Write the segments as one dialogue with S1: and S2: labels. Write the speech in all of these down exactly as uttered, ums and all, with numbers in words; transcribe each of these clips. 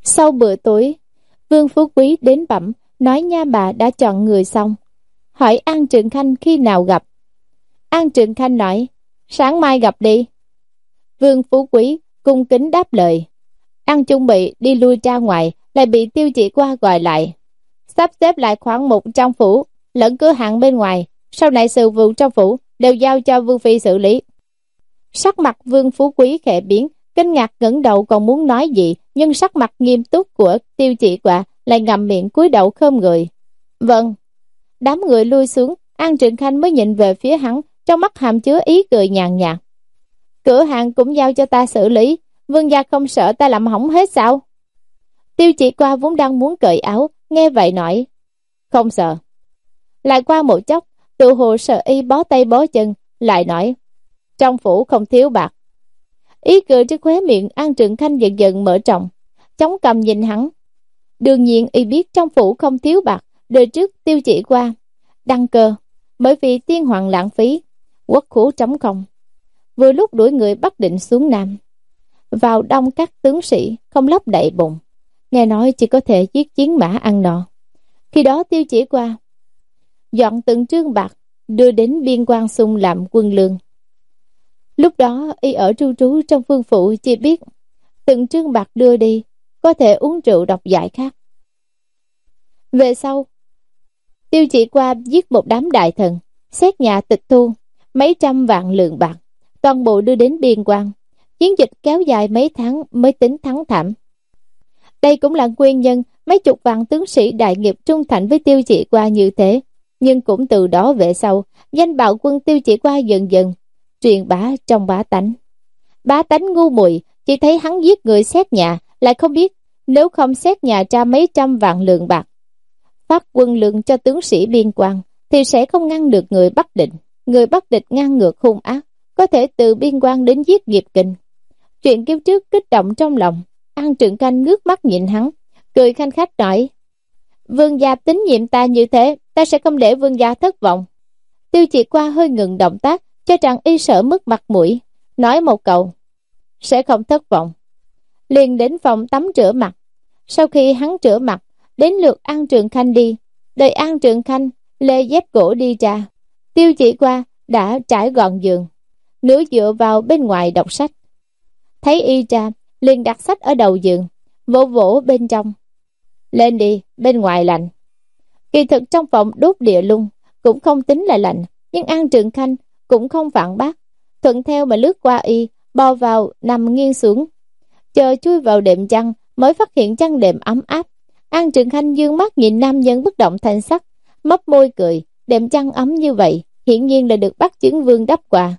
S1: Sau bữa tối, Vương Phú Quý đến bẩm nói nha bà đã chọn người xong, hỏi An Trượng Khanh khi nào gặp. An Trượng Khanh nói sáng mai gặp đi. Vương Phú Quý cung kính đáp lời. An chuẩn bị đi lui ra ngoài, lại bị Tiêu Chỉ Qua gọi lại, sắp xếp lại khoản mục trong phủ lẫn cửa hàng bên ngoài, sau này sự vụ trong phủ đều giao cho Vương Phi xử lý. Sắc mặt Vương Phú Quý khẽ biến, kinh ngạc ngẩng đầu còn muốn nói gì, nhưng sắc mặt nghiêm túc của Tiêu Chỉ Qua lại ngậm miệng cúi đầu khom người. Vâng. Đám người lui xuống, An Trượng Khanh mới nhìn về phía hắn, trong mắt hàm chứa ý cười nhàn nhạt. Cửa hàng cũng giao cho ta xử lý, Vương gia không sợ ta làm hỏng hết sao? Tiêu Chỉ Qua vốn đang muốn cởi áo, nghe vậy nói không sợ. Lại qua một chốc, tự hồ sợ y bó tay bó chân, lại nói trong phủ không thiếu bạc. Ý cười trên khóe miệng An Trượng Khanh dần dần mở rộng, chống cằm nhìn hắn. Đương nhiên y biết trong phủ không thiếu bạc, đời trước Tiêu Chỉ Qua đăng cơ, bởi vì tiên hoàng lãng phí, quốc khố trống không. Vừa lúc đuổi người Bắc Định xuống Nam, vào đông các tướng sĩ không lấp đầy bụng, nghe nói chỉ có thể giết chiến mã ăn nọ. Khi đó Tiêu Chỉ Qua dọn từng trương bạc đưa đến biên quan Xung làm quân lương. Lúc đó y ở tru trú trong vương phủ, chỉ biết từng trương bạc đưa đi có thể uống rượu độc giải khác. Về sau Tiêu Chỉ Qua giết một đám đại thần, xét nhà tịch thu mấy trăm vạn lượng bạc, toàn bộ đưa đến biên quan. Chiến dịch kéo dài mấy tháng mới tính thắng thảm. Đây cũng là nguyên nhân mấy chục vạn tướng sĩ đại nghiệp trung thành với Tiêu Chỉ Qua như thế. Nhưng cũng từ đó về sau, danh bạo quân Tiêu Chỉ Qua dần dần truyền bá trong bá tánh. Bá tánh ngu muội, chỉ thấy hắn giết người xét nhà, lại không biết nếu không xét nhà ra mấy trăm vạn lượng bạc, phát quân lượng cho tướng sĩ biên quan, thì sẽ không ngăn được người Bắc Định. Người Bắc Định ngang ngược hung ác, có thể từ biên quan đến giết nghiệp Kinh. Chuyện kiếp trước kích động trong lòng. An Trượng Khanh ngước mắt nhìn hắn, cười khanh khách nói: Vương gia tín nhiệm ta như thế, ta sẽ không để vương gia thất vọng. Tiêu Chỉ Qua hơi ngừng động tác, cho rằng y sợ mất mặt mũi, nói một câu: sẽ không thất vọng. Liền đến phòng tắm rửa mặt. Sau khi hắn rửa mặt, đến lượt An Trượng Khanh đi. Đợi An Trượng Khanh lê dép gỗ đi ra, Tiêu Chỉ Qua đã trải gọn giường, nửa dựa vào bên ngoài đọc sách. Thấy y ra, liền đặt sách ở đầu giường, vỗ vỗ bên trong: lên đi, bên ngoài lạnh. Kỳ thực trong phòng đốt địa lung cũng không tính là lạnh, nhưng An Trượng Khanh cũng không phản bác, thuận theo mà lướt qua y, bò vào nằm nghiêng xuống. Chờ chui vào đệm chăn mới phát hiện chăn đệm ấm áp. An Trượng Khanh dương mắt nhìn nam nhân bất động thanh sắc, mấp môi cười. Đệm chăn ấm như vậy hiển nhiên là được Bắc Chưởng Vương đắp quà.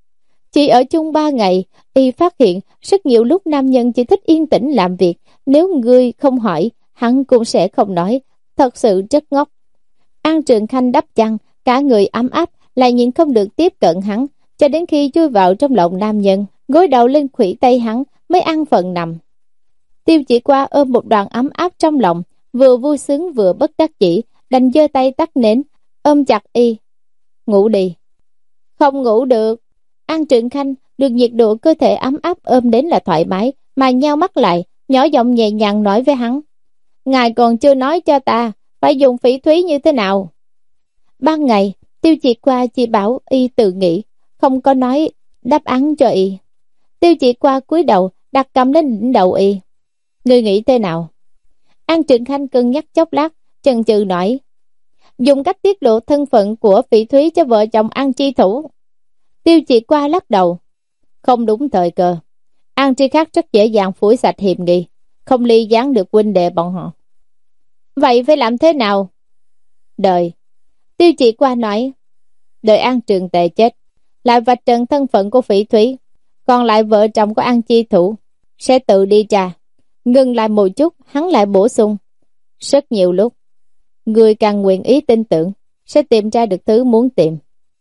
S1: Chỉ ở chung ba ngày, y phát hiện rất nhiều lúc nam nhân chỉ thích yên tĩnh làm việc, nếu người không hỏi hắn cũng sẽ không nói, thật sự rất ngốc. An Trượng Khanh đắp chăn, cả người ấm áp, lại nhìn không được tiếp cận hắn, cho đến khi chui vào trong lòng nam nhân, gối đầu lên khuỷu tay hắn mới ăn phần nằm. Tiêu Chỉ Qua ôm một đoàn ấm áp trong lòng, vừa vui sướng vừa bất đắc chỉ, đành giơ tay tắt nến, ôm chặt y. Ngủ đi. Không ngủ được. An Trượng Khanh được nhiệt độ cơ thể ấm áp ôm đến là thoải mái, mà nheo mắt lại, nhỏ giọng nhẹ nhàng nói với hắn: ngài còn chưa nói cho ta phải dùng phỉ thúy như thế nào. Ban ngày Tiêu Chỉ Qua chỉ bảo y tự nghĩ, không có nói đáp án cho y. Tiêu Chỉ Qua cúi đầu đặt cầm lên đỉnh đầu y. Ngươi nghĩ thế nào? An Trượng Khanh cân nhắc chốc lát, chần chừ nói: dùng cách tiết lộ thân phận của phỉ thúy cho vợ chồng An Chi Thủ. Tiêu Chỉ Qua lắc đầu: không đúng thời cơ. An Tri Khắc rất dễ dàng phủi sạch hiềm nghi, không ly gián được huynh đệ bọn họ. Vậy phải làm thế nào? Đợi. Tiêu Chỉ Qua nói: đợi An Trường Tề chết, lại vạch trần thân phận của phỉ thúy, còn lại vợ chồng của An Chi Thủ sẽ tự đi trà. Ngừng lại một chút, hắn lại bổ sung: rất nhiều lúc người càng nguyện ý tin tưởng sẽ tìm ra được thứ muốn tìm.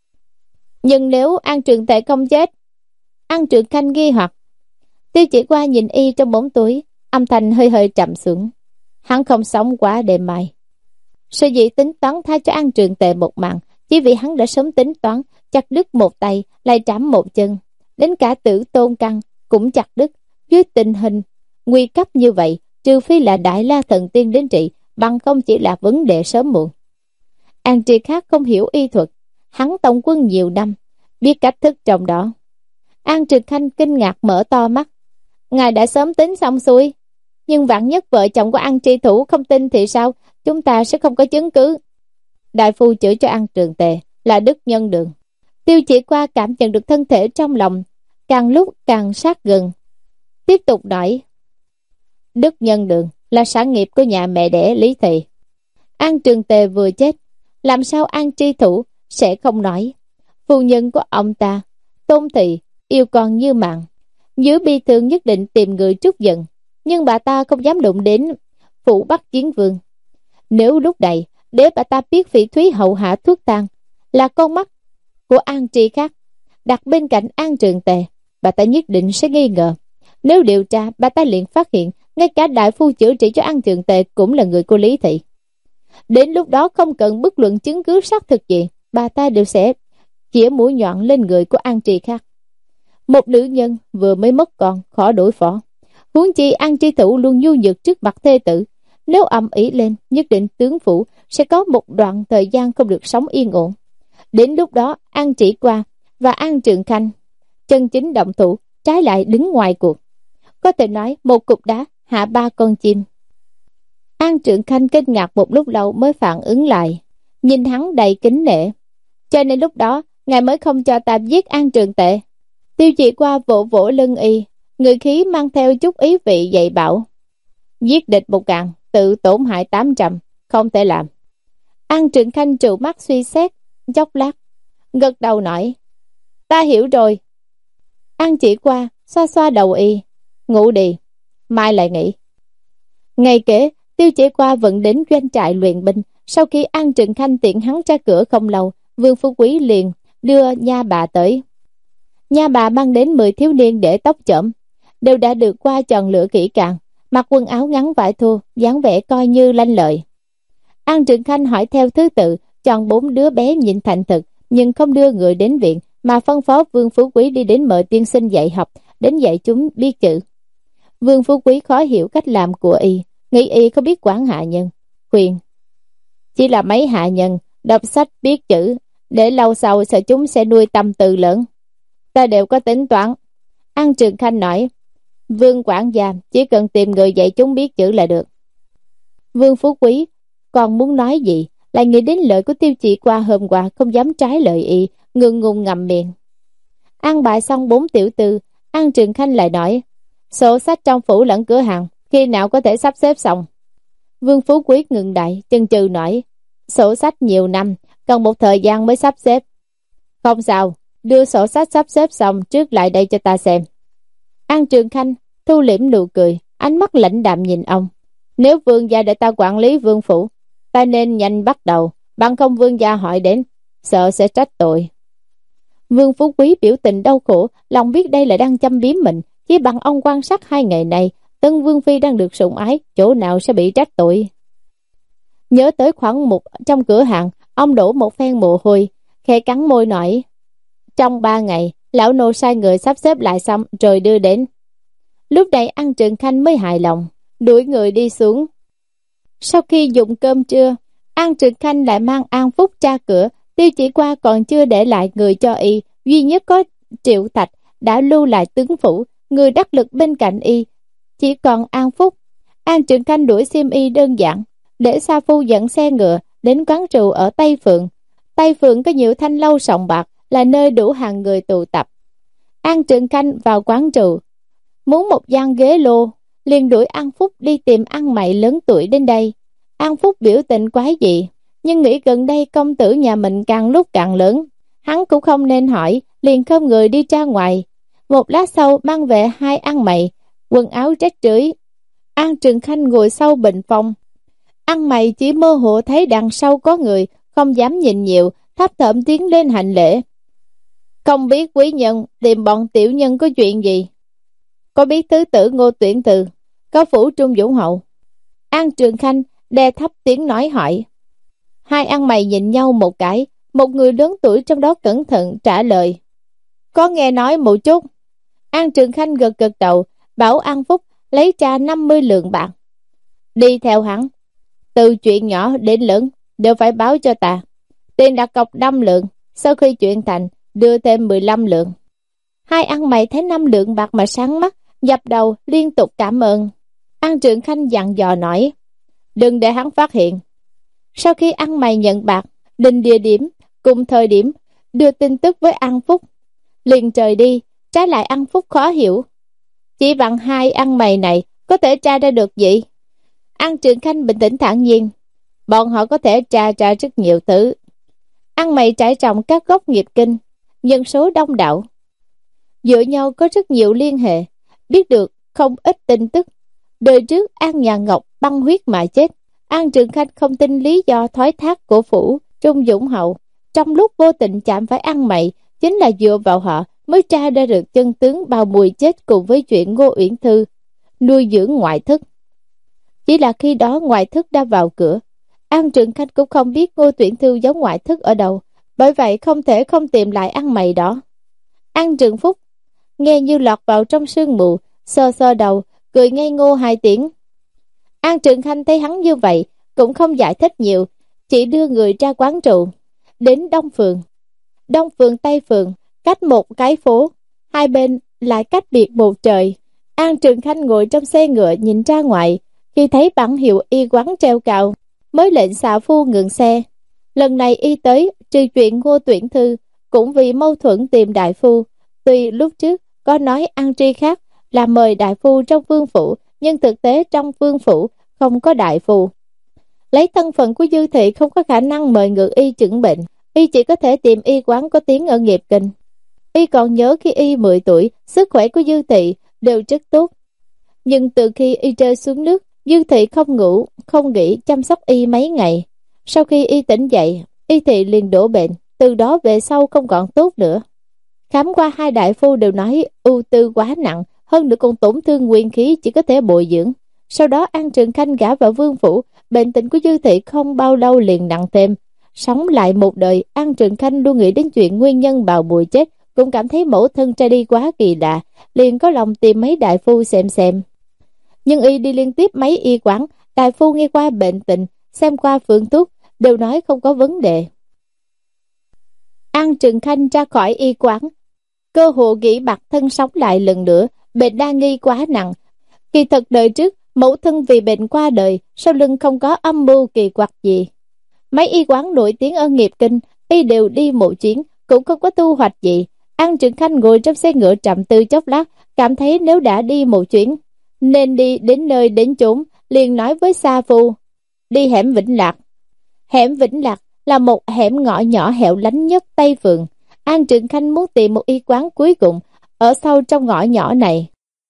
S1: Nhưng nếu An Trường Tề không chết? An Trượng Khanh nghi hoặc. Tiêu Chỉ Qua nhìn y trong bóng tối, âm thanh hơi hơi trầm xuống. Hắn không sống quá đêm mai. Sở dĩ tính toán tha cho An Trường Tề một mạng, chỉ vì hắn đã sớm tính toán chặt đứt một tay lại trảm một chân, đến cả Tử Tôn Căn cũng chặt đứt. Dưới tình hình nguy cấp như vậy, trừ phi là Đại La thần tiên đến trị, bằng không chỉ là vấn đề sớm muộn. An Tri Khắc không hiểu y thuật, hắn tòng quân nhiều năm, biết cách thức trong đó. An Trực Khanh kinh ngạc mở to mắt. Ngài đã sớm tính xong xuôi, nhưng vạn nhất vợ chồng của An Tri Thủ không tin thì sao, chúng ta sẽ không có chứng cứ. Đại phu chữa cho An Trường Tề là Đức Nhân Đường. Tiêu Chỉ Qua cảm nhận được thân thể trong lòng càng lúc càng sát gần, tiếp tục nói: Đức Nhân Đường là sản nghiệp của nhà mẹ đẻ Lý Thị. An Trường Tề vừa chết, làm sao An Tri Thủ sẽ không nói? Phu nhân của ông ta, Tôn Thị, yêu con như mạng, dưới bi thương nhất định tìm người trút giận, nhưng bà ta không dám đụng đến phủ Bắc Chiến Vương. Nếu lúc này để bà ta biết Phỉ Thúy hậu hạ thuốc tang là con mắt của An Tri Khắc đặt bên cạnh An Trường Tề, bà ta nhất định sẽ nghi ngờ. Nếu điều tra, bà ta liền phát hiện ngay cả đại phu chữa trị cho An Trường Tề cũng là người của Lý Thị. Đến lúc đó không cần bất luận chứng cứ xác thực gì, bà ta đều sẽ chĩa mũi nhọn lên người của An Tri Khắc. Một nữ nhân vừa mới mất con, khó đối phó. Huống chi An Tri Thủ luôn nhu nhược trước mặt thê tử, nếu ầm ĩ lên, nhất định tướng phủ sẽ có một đoạn thời gian không được sống yên ổn. Đến lúc đó, An Chỉ Qua và An Trường Khanh chân chính động thủ, trái lại đứng ngoài cuộc. Có thể nói một cục đá hạ ba con chim. An Trường Khanh kinh ngạc một lúc lâu mới phản ứng lại, nhìn hắn đầy kính nể. Cho nên lúc đó, ngài mới không cho ta giết An Trường Tệ. Tiêu Chỉ Qua vỗ vỗ lưng y, người khí mang theo chút ý vị dạy bảo. Giết địch một ngàn, tự tổn hại tám trăm, không thể làm. An Trường Khanh trụ mắt suy xét chốc lát, gật đầu nói: Ta hiểu rồi. An Chỉ Qua xoa xoa đầu y: Ngủ đi, mai lại nghỉ. Ngày kế, Tiêu Chỉ Qua vẫn đến doanh trại luyện binh. Sau khi An Trường Khanh tiện hắn ra cửa không lâu, Vương Phú Quý liền đưa nha bà tới. Nha bà mang đến mười thiếu niên để tóc chởm, đều đã được qua chọn lựa kỹ càng, mặc quần áo ngắn vải thô, dáng vẻ coi như lanh lợi. An Trường Khanh hỏi theo thứ tự, chọn bốn đứa bé nhìn thành thực, nhưng không đưa người đến viện, mà phân phó Vương Phú Quý đi đến mời tiên sinh dạy học, đến dạy chúng biết chữ. Vương Phú Quý khó hiểu cách làm của y, nghĩ y không biết quản hạ nhân, khuyên: Chỉ là mấy hạ nhân đọc sách biết chữ, để lâu sau sợ chúng sẽ nuôi tâm từ lớn. Ta đều có tính toán. An Trường Khanh nói: Vương quản gia chỉ cần tìm người dạy chúng biết chữ là được. Vương Phú Quý còn muốn nói gì, lại nghĩ đến lời của Tiêu Chỉ Qua hôm qua, không dám trái lời y, ngượng ngùng ngậm miệng. An bài xong bốn tiểu tư, An Trường Khanh lại nói: Sổ sách trong phủ lẫn cửa hàng khi nào có thể sắp xếp xong? Vương Phú Quý ngừng đại, chần chừ nói: Sổ sách nhiều năm, cần một thời gian mới sắp xếp. Không sao, đưa sổ sách sắp xếp xong trước lại đây cho ta xem. An Trường Khanh thu liễm nụ cười, ánh mắt lãnh đạm nhìn ông. Nếu vương gia để ta quản lý vương phủ, ta nên nhanh bắt đầu, bằng không vương gia hỏi đến, sợ sẽ trách tội. Vương Phú Quý biểu tình đau khổ, lòng biết đây là đang châm biếm mình. Chỉ bằng ông quan sát hai ngày này, Tân Vương Phi đang được sủng ái, chỗ nào sẽ bị trách tội. Nhớ tới khoảng một trong cửa hàng, ông đổ một phen mồ hôi, khẽ cắn môi nói: Trong ba ngày, lão nô sai người sắp xếp lại xong rồi đưa đến. Lúc này An Trường Khanh mới hài lòng, đuổi người đi xuống. Sau khi dùng cơm trưa, An Trường Khanh lại mang An Phúc ra cửa. Tiêu Chỉ Qua còn chưa để lại người cho y, duy nhất có Triệu Thạch đã lưu lại tướng phủ, người đắc lực bên cạnh y chỉ còn An Phúc. An Trường Khanh đuổi xiêm y đơn giản, để Sa Phu dẫn xe ngựa đến quán rượu ở Tây Phượng. Tây Phượng có nhiều thanh lâu sòng bạc, là nơi đủ hàng người tụ tập. An Trường Khanh vào quán rượu, muốn một gian ghế lô, liền đuổi An Phúc đi tìm ăn mày lớn tuổi đến đây. An Phúc biểu tình quái dị, nhưng nghĩ gần đây công tử nhà mình càng lúc càng lớn, hắn cũng không nên hỏi, liền khom người đi ra ngoài. Một lát sau mang về hai ăn mày, quần áo rách rưới. An Trường Khanh ngồi sau bình phong, ăn mày chỉ mơ hồ thấy đằng sau có người, không dám nhìn nhiều, thấp thỏm tiến lên hành lễ. Không biết quý nhân tìm bọn tiểu nhân có chuyện gì? Có biết thứ tử Ngô Tuyển Từ, có phủ Trung Dũng Hậu? An Trường Khanh đe thấp tiếng nói hỏi. Hai ăn mày nhìn nhau một cái, một người lớn tuổi trong đó cẩn thận trả lời: Có nghe nói một chút. An Trường Khanh gật gật đầu, bảo An Phúc lấy ra năm mươi lượng bạc, Đi theo hắn, từ chuyện nhỏ đến lớn đều phải báo cho ta. Tiền đặt cọc năm lượng, sau khi chuyện thành đưa thêm mười lăm lượng. Hai ăn mày thấy năm lượng bạc mà sáng mắt, dập đầu liên tục cảm ơn. An Trường Khanh dặn dò nói, đừng để hắn phát hiện. Sau khi ăn mày nhận bạc, định địa điểm cùng thời điểm đưa tin tức với An Phúc, liền trời đi. Trái lại An Phúc khó hiểu, chỉ bằng hai ăn mày này có thể tra ra được gì? An Trường Khanh bình tĩnh thản nhiên, bọn họ có thể tra ra rất nhiều thứ. Ăn mày trải rộng các gốc nghiệp kinh, nhân số đông đảo, dựa nhau có rất nhiều liên hệ, biết được không ít tin tức. Đời trước An Nhà Ngọc băng huyết mà chết, An Trường Khanh không tin lý do thoái thác của phủ Trung Dũng Hậu, trong lúc vô tình chạm phải ăn mày, chính là dựa vào họ mới tra ra được chân tướng Bào Mùi chết cùng với chuyện Ngô Uyển Thư nuôi dưỡng ngoại thức. Chỉ là khi đó ngoại thức đã vào cửa, An Trường Khanh cũng không biết Ngô Uyển Thư giấu ngoại thức ở đâu, bởi vậy không thể không tìm lại ăn mày đó. An Trường Phúc nghe như lọt vào trong sương mù, sơ sơ đầu, cười ngây ngô hai tiếng. An Trường Khanh thấy hắn như vậy, cũng không giải thích nhiều, chỉ đưa người ra quán rượu, đến Đông Phường. Đông Phường Tây Phường, cách một cái phố, hai bên lại cách biệt một trời. An Trường Khanh ngồi trong xe ngựa nhìn ra ngoài, khi thấy bảng hiệu y quán treo cao, mới lệnh xạ phu ngừng xe. Lần này y tới, trừ chuyện Ngô Uyển Thư, cũng vì mâu thuẫn tìm đại phu. Tuy lúc trước có nói An Tri khác là mời đại phu trong vương phủ, nhưng thực tế trong vương phủ không có đại phu. Lấy thân phận của Dư Thị không có khả năng mời ngự y chẩn bệnh, y chỉ có thể tìm y quán có tiếng ở nghiệp kinh. Y còn nhớ khi y mười tuổi, sức khỏe của Dư Thị đều rất tốt. Nhưng từ khi y rơi xuống nước, Dư Thị không ngủ, không nghỉ chăm sóc y mấy ngày. Sau khi y tỉnh dậy, y Thị liền đổ bệnh, từ đó về sau không còn tốt nữa. Khám qua hai đại phu đều nói ưu tư quá nặng, hơn nữa còn tổn thương nguyên khí, chỉ có thể bồi dưỡng. Sau đó An Trường Khanh gả vào vương phủ, bệnh tình của Dư Thị không bao lâu liền nặng thêm. Sống lại một đời, An Trường Khanh luôn nghĩ đến chuyện nguyên nhân Bào Bùi chết, cũng cảm thấy mẫu thân ra đi quá kỳ lạ, liền có lòng tìm mấy đại phu xem xem. Nhưng y đi liên tiếp mấy y quán, đại phu nghe qua bệnh tình, xem qua phương thuốc, đều nói không có vấn đề. An Trường Khanh ra khỏi y quán, cơ hồ nghĩ bạc thân sống lại lần nữa, bệnh đa nghi quá nặng. Kỳ thật đời trước, mẫu thân vì bệnh qua đời, sau lưng không có âm mưu kỳ quặc gì. Mấy y quán nổi tiếng ở nghiệp kinh, y đều đi một chuyến, cũng không có thu hoạch gì. An Trường Khanh ngồi trong xe ngựa trầm tư chốc lát, cảm thấy nếu đã đi một chuyến, nên đi đến nơi đến chốn, liền nói với Sa Phu, đi hẻm Vĩnh Lạc. Hẻm Vĩnh Lạc là một hẻm ngõ nhỏ hẻo lánh nhất Tây Phường. An Trường Khanh muốn tìm một y quán cuối cùng, ở sâu trong ngõ nhỏ này.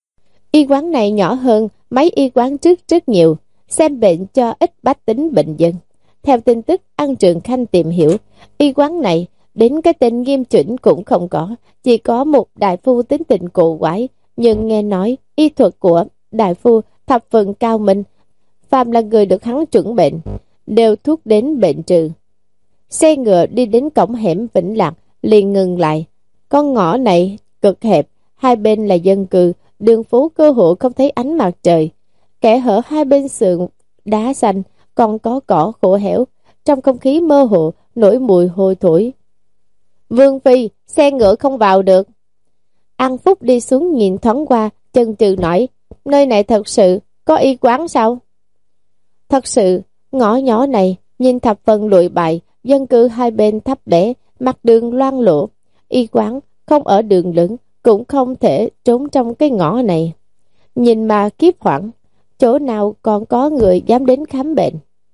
S1: Y quán này nhỏ hơn mấy y quán trước rất nhiều, xem bệnh cho ít bách tính bệnh dân. Theo tin tức An Trường Khanh tìm hiểu, y quán này đến cái tên nghiêm chỉnh cũng không có, chỉ có một đại phu tính tình cổ quái, nhưng nghe nói y thuật của đại phu thập phần cao minh, phàm là người được hắn chuẩn bệnh, đều thuốc đến bệnh trừ. Xe ngựa đi đến cổng hẻm Vĩnh Lạc, liền ngừng lại. Con ngõ này cực hẹp, hai bên là dân cư, đường phố cơ hội không thấy ánh mặt trời. Kẻ hở hai bên sườn đá xanh, còn có cỏ khô héo, trong không khí mơ hồ nổi mùi hôi thối. Vương Phi, xe ngựa không vào được. An Phúc đi xuống nhìn thoáng qua, chần chừ nói, nơi này thật sự có y quán sao? Thật sự, ngõ nhỏ này nhìn thập phần lụi bại, dân cư hai bên thấp bé, mặt đường loang lổ. Y quán không ở đường lớn, cũng không thể trốn trong cái ngõ này. Nhìn mà kiếp hoảng, chỗ nào còn có người dám đến khám bệnh.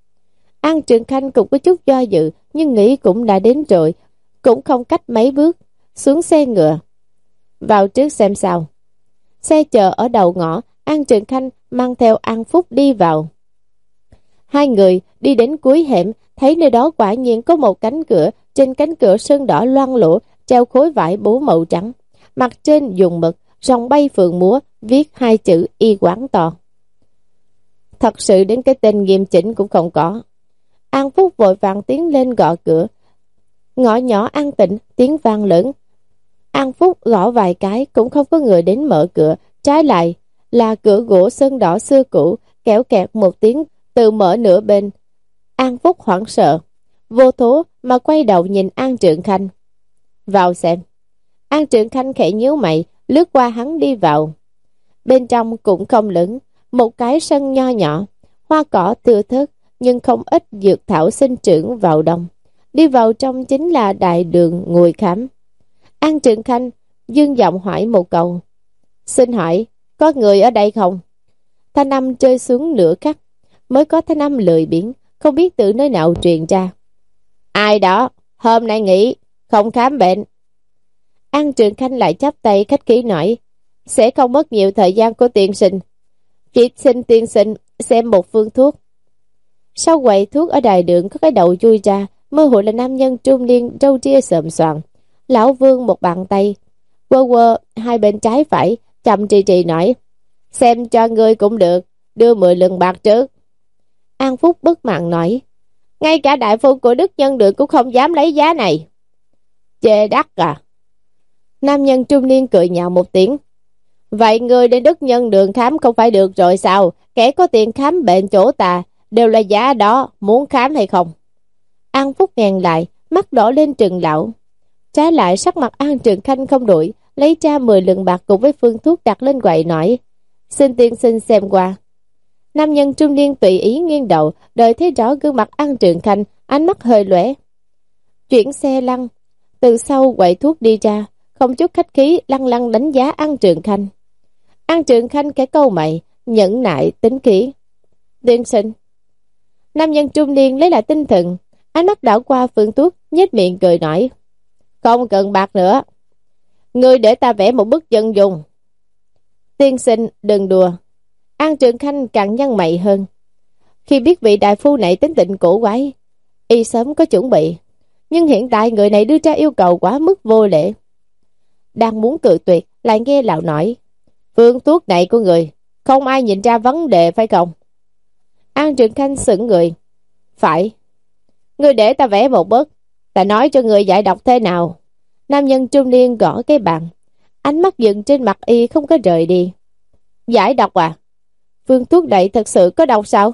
S1: An Trường Khanh cũng có chút do dự, nhưng nghĩ cũng đã đến rồi, cũng không cách mấy bước, xuống xe ngựa. Vào trước xem sao. Xe chờ ở đầu ngõ, An Trường Khanh mang theo An Phúc đi vào. Hai người đi đến cuối hẻm, thấy nơi đó quả nhiên có một cánh cửa, trên cánh cửa sơn đỏ loang lổ, treo khối vải bố màu trắng. Mặt trên dùng mực, rồng bay phượng múa, viết hai chữ y quán to. Thật sự đến cái tên nghiêm chỉnh cũng không có. An Phúc vội vàng tiến lên gõ cửa. Ngõ nhỏ an tĩnh, tiếng vang lớn. An Phúc gõ vài cái cũng không có người đến mở cửa, trái lại là cửa gỗ sơn đỏ xưa cũ, kéo kẹt một tiếng tự mở nửa bên. An Phúc hoảng sợ, vô thố mà quay đầu nhìn An Trượng Khanh. Vào xem. An Trượng Khanh khẽ nhíu mày, lướt qua hắn đi vào. Bên trong cũng không lớn, một cái sân nho nhỏ, hoa cỏ tươi thớt, nhưng không ít dược thảo sinh trưởng vào đông. Đi vào trong chính là đại đường ngồi khám. An Trượng Khanh dương giọng hỏi một câu. Xin hỏi, có người ở đây không? Thanh âm rơi xuống nửa khắc, mới có thanh âm lười biếng, không biết từ nơi nào truyền ra. Ai đó, hôm nay nghỉ, không khám bệnh. An Trượng Khanh lại chắp tay khách khí nói, sẽ không mất nhiều thời gian của tiên sinh. Chỉ xin tiên sinh xem một phương thuốc. Sau quầy thuốc ở đài đường có cái đầu chui ra, mơ hồ là nam nhân trung niên râu ria xồm xoàm. Lão Vương một bàn tay, quơ quơ hai bên trái phải, chậm trì trì nói, xem cho ngươi cũng được, đưa mười lượng bạc trước. An Phúc bất mãn nói, ngay cả đại phu của Đức Nhân Đường cũng không dám lấy giá này. Chê đắt à? Nam nhân trung niên cười nhạo một tiếng. Vậy ngươi đến Đức Nhân Đường khám không phải được rồi sao? Kẻ có tiền khám bệnh chỗ ta đều là giá đó, muốn khám hay không? An Phúc ngàn lại, mắt đỏ lên trừng lão. Trái lại sắc mặt An Trượng Khanh không đổi, lấy ra mười lượng bạc cùng với phương thuốc đặt lên quầy nói, xin tiên sinh xem qua. Nam nhân trung niên tùy ý nghiêng đầu, đợi thấy rõ gương mặt An Trượng Khanh, ánh mắt hơi lóe. Chuyển xe lăn, từ sau quầy thuốc đi ra, không chút khách khí lăng lăng đánh giá An Trượng Khanh. An Trượng Khanh cái câu mày, nhẫn nại tính khí. Tiên sinh. Nam nhân trung niên lấy lại tinh thần, ánh mắt đảo qua phương thuốc, nhếch miệng cười nói, không cần bạc nữa, ngươi để ta vẽ một bức chân dung. Tiên sinh đừng đùa. An Trượng Khanh càng nhăn mày hơn. Khi biết vị đại phu này tính tình cổ quái, y sớm có chuẩn bị, nhưng hiện tại người này đưa ra yêu cầu quá mức vô lễ. Đang muốn cự tuyệt, lại nghe lão nói, phương thuốc này của người, không ai nhìn ra vấn đề phải không? An Trượng Khanh sững người. Phải. Ngươi để ta vẽ một bức, ta nói cho người giải độc thế nào. Nam nhân trung niên gõ cái bàn, ánh mắt dừng trên mặt y không có rời đi. Giải độc à? Phương thuốc này thật sự có độc sao?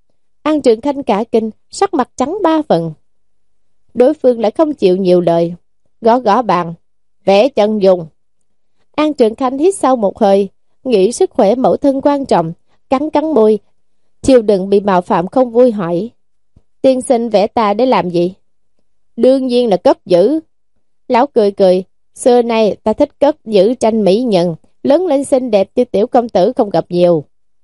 S1: An Trượng Khanh cả kinh, sắc mặt trắng ba phần. Đối phương lại không chịu nhiều lời, gõ gõ bàn, vẽ chân dung. An Trượng Khanh hít sâu một hơi, nghĩ sức khỏe mẫu thân quan trọng, cắn cắn môi, chiều đừng bị mạo phạm không vui hỏi, tiên sinh vẽ ta để làm gì? Đương nhiên là cất giữ. Lão cười cười, xưa nay ta thích cất giữ tranh mỹ nhân, lớn lên xinh đẹp như tiểu công tử không gặp nhiều.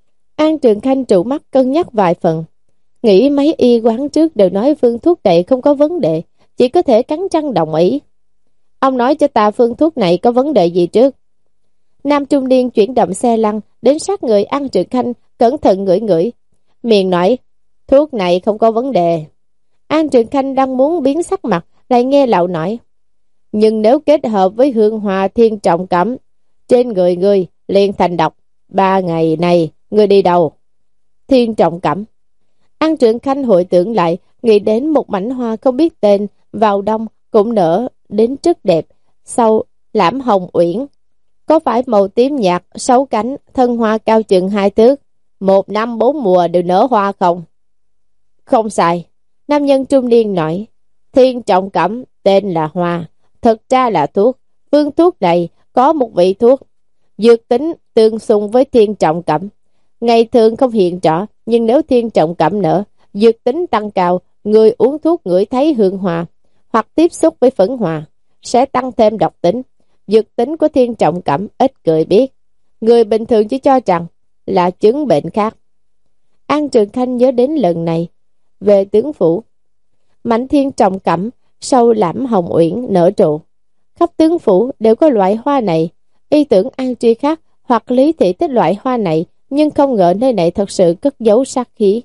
S1: An Trượng Khanh trụ mắt cân nhắc vài phần, nghĩ mấy y quán trước đều nói phương thuốc này không có vấn đề, chỉ có thể cắn răng đồng ý. Ông nói cho ta phương thuốc này có vấn đề gì trước? Nam trung niên chuyển động xe lăn đến sát người An Trượng Khanh, cẩn thận ngửi ngửi, miệng nói, thuốc này không có vấn đề. An Trượng Khanh đang muốn biến sắc mặt, lại nghe lão nói, nhưng nếu kết hợp với hương hoa thiên trọng cẩm, trên người ngươi liền thành độc. Ba ngày này ngươi đi đâu? Thiên trọng cẩm. An Trượng Khanh hội tưởng lại, nghĩ đến một mảnh hoa không biết tên, vào đông cũng nở đến rất đẹp, sau lãm hồng uyển, có phải màu tím nhạt, sáu cánh, thân hoa cao chừng hai thước, một năm bốn mùa đều nở hoa không? Không sai. Nam nhân trung niên nói, thiên trọng cẩm tên là hoa, thực ra là thuốc. Phương thuốc này có một vị thuốc dược tính tương xung với thiên trọng cẩm, ngày thường không hiện rõ, nhưng nếu thiên trọng cẩm nở, dược tính tăng cao, người uống thuốc ngửi thấy hương hoa hoặc tiếp xúc với phấn hoa sẽ tăng thêm độc tính. Dược tính của thiên trọng cẩm ít người biết, người bình thường chỉ cho rằng là chứng bệnh khác. An Trượng Khanh nhớ đến lần này về tướng phủ, mảnh thiên trọng cẩm sau lãm hồng uyển nở trụ, khắp tướng phủ đều có loại hoa này. Y tưởng An Tri Khắc hoặc Lý Thị thích loại hoa này, nhưng không ngờ nơi này thật sự cất giấu sát khí.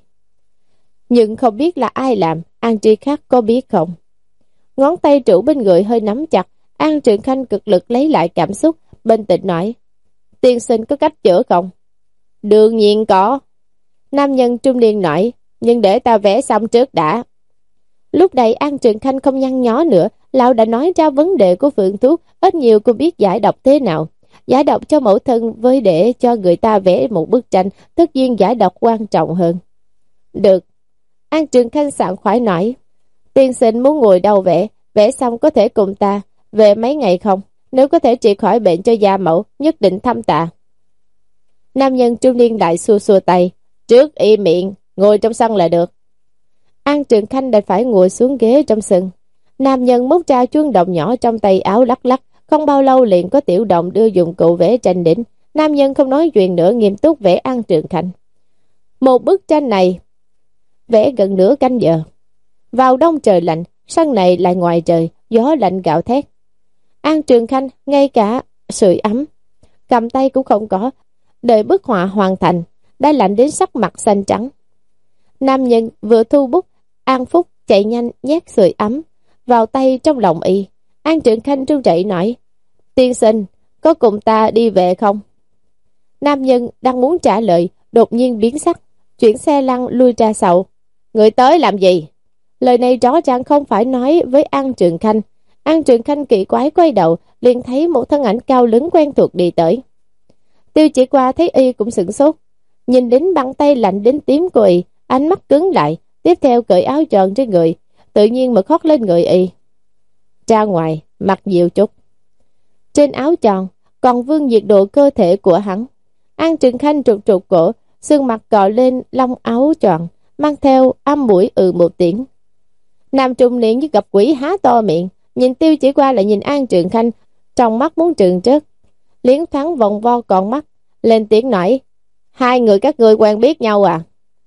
S1: Nhưng không biết là ai làm, An Tri Khắc có biết không? Ngón tay trụ bên người hơi nắm chặt, An Trượng Khanh cực lực lấy lại cảm xúc, bình tĩnh nói, tiên sinh có cách chữa không? Đương nhiên có. Nam nhân trung niên nói, nhưng để ta vẽ xong trước đã. Lúc này An Trượng Khanh không nhăn nhó nữa, lão đã nói ra vấn đề của phương thuốc, ít nhiều cô biết giải độc thế nào. Giải độc cho mẫu thân với để cho người ta vẽ một bức tranh, tất nhiên giải độc quan trọng hơn. Được. An Trường Khanh sảng khoái nói, tiên sinh muốn ngồi đâu vẽ, vẽ xong có thể cùng ta về mấy ngày không? Nếu có thể trị khỏi bệnh cho gia mẫu, nhất định thăm tạ. Nam nhân trung niên lại xua xua tay, trước im miệng, ngồi trong sân là được. An Trường Khanh đành phải ngồi xuống ghế trong sân. Nam nhân móc ra chuông đồng nhỏ trong tay áo lắc lắc, không bao lâu liền có tiểu động đưa dụng cụ vẽ tranh đến. Nam nhân không nói chuyện nữa, nghiêm túc vẽ An Trường Khanh. Một bức tranh này vẽ gần nửa canh giờ. Vào đông trời lạnh, sân này lại ngoài trời, gió lạnh gạo thét. An Trường Khanh ngay cả sưởi ấm, cầm tay cũng không có. Đợi bức họa hoàn thành, đã lạnh đến sắc mặt xanh trắng. Nam nhân vừa thu bút, An Phúc chạy nhanh nhét sưởi ấm vào tay trong lòng y. An Trường Khanh run rẩy nói, tiên sinh, có cùng ta đi về không? Nam nhân đang muốn trả lời, đột nhiên biến sắc, chuyển xe lăn lui ra sau. Người tới làm gì? Lời này rõ ràng không phải nói với An Trường Khanh. An Trường Khanh kỳ quái quay đầu, liền thấy một thân ảnh cao lớn quen thuộc đi tới. Tiêu Chỉ Qua thấy y cũng sửng sốt, nhìn đến bàn tay lạnh đến tím của y, ánh mắt cứng lại, tiếp theo cởi áo tròn trên người, tự nhiên mà khoác lên người y. Ra ngoài, mặc dịu chút. Trên áo tròn, còn vương nhiệt độ cơ thể của hắn. An Trường Khanh trục trục cổ, xương mặt cọ lên lông áo tròn, mang theo âm mũi ừ một tiếng. Nam trung niên như gặp quỷ há to miệng, nhìn Tiêu Chỉ Qua lại nhìn An Trường Khanh, trong mắt muốn trừng trớt. Liến thoáng vòng vo con mắt, lên tiếng nói, hai người các ngươi quen biết nhau à?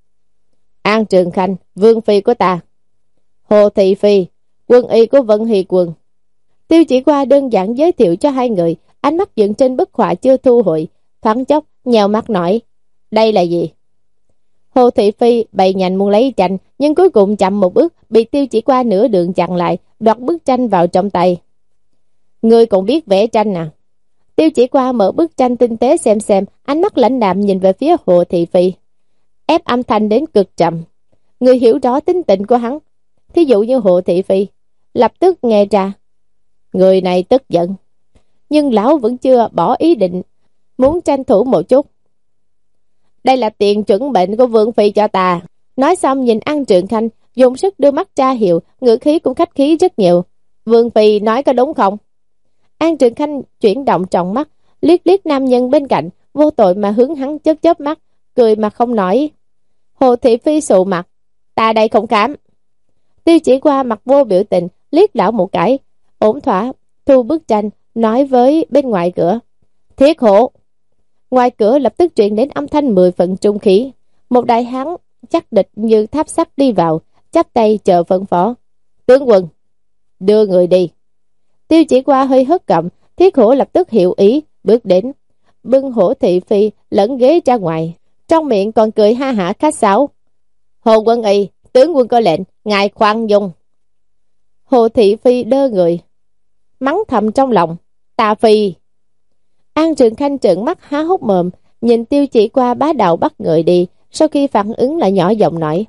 S1: An Trường Khanh, vương phi của ta. Hồ Thị Phi, quân y của Vân Hy Quân. Tiêu Chỉ Qua đơn giản giới thiệu cho hai người, ánh mắt dựng trên bức họa chưa thu hồi, thoáng chốc, nhèo mắt nói, đây là gì? Hồ Thị Phi bày nhanh muốn lấy tranh, nhưng cuối cùng chậm một bước, bị Tiêu Chỉ Qua nửa đường chặn lại, đoạt bức tranh vào trong tay. Ngươi còn biết vẽ tranh à? Tiêu Chỉ Qua mở bức tranh tinh tế xem xem, ánh mắt lãnh đạm nhìn về phía Hồ Thị Phi, ép âm thanh đến cực trầm. Người hiểu rõ tính tình của hắn, thí dụ như Hồ Thị Phi, lập tức nghe ra. Người này tức giận, nhưng lão vẫn chưa bỏ ý định, muốn tranh thủ một chút. Đây là tiền chuẩn bệnh của Vương Phi cho ta. Nói xong nhìn An Trường Khanh, dùng sức đưa mắt tra hiệu, ngữ khí cũng khách khí rất nhiều. Vương Phi nói có đúng không? An Trường Khanh chuyển động trọng mắt, liếc liếc nam nhân bên cạnh, vô tội mà hướng hắn chớp chớp mắt, cười mà không nói. Hồ Thị Phi sụ mặt, ta đây không khám. Tiêu Chỉ Qua mặt vô biểu tình, liếc lão một cái, ổn thỏa, thu bức tranh, nói với bên ngoài cửa. Thiết Hổ. Ngoài cửa lập tức truyền đến âm thanh mười phần trung khí. Một đại hán chắc địch như tháp sắt đi vào, chắp tay chờ phân phó. Tướng quân, đưa người đi. Tiêu Chỉ Qua hơi hất cằm, Thiết Hổ lập tức hiểu ý, bước đến, bưng Hổ Thị Phi lẫn ghế ra ngoài, trong miệng còn cười ha hả khách sáo. Hồ quân y, tướng quân có lệnh, ngài khoan dung. Hồ Thị Phi đơ người, mắng thầm trong lòng, ta phi. An Trường Khanh trợn mắt há hốc mồm, nhìn Tiêu Chỉ Qua bá đạo bắt người đi, sau khi phản ứng lại nhỏ giọng nói.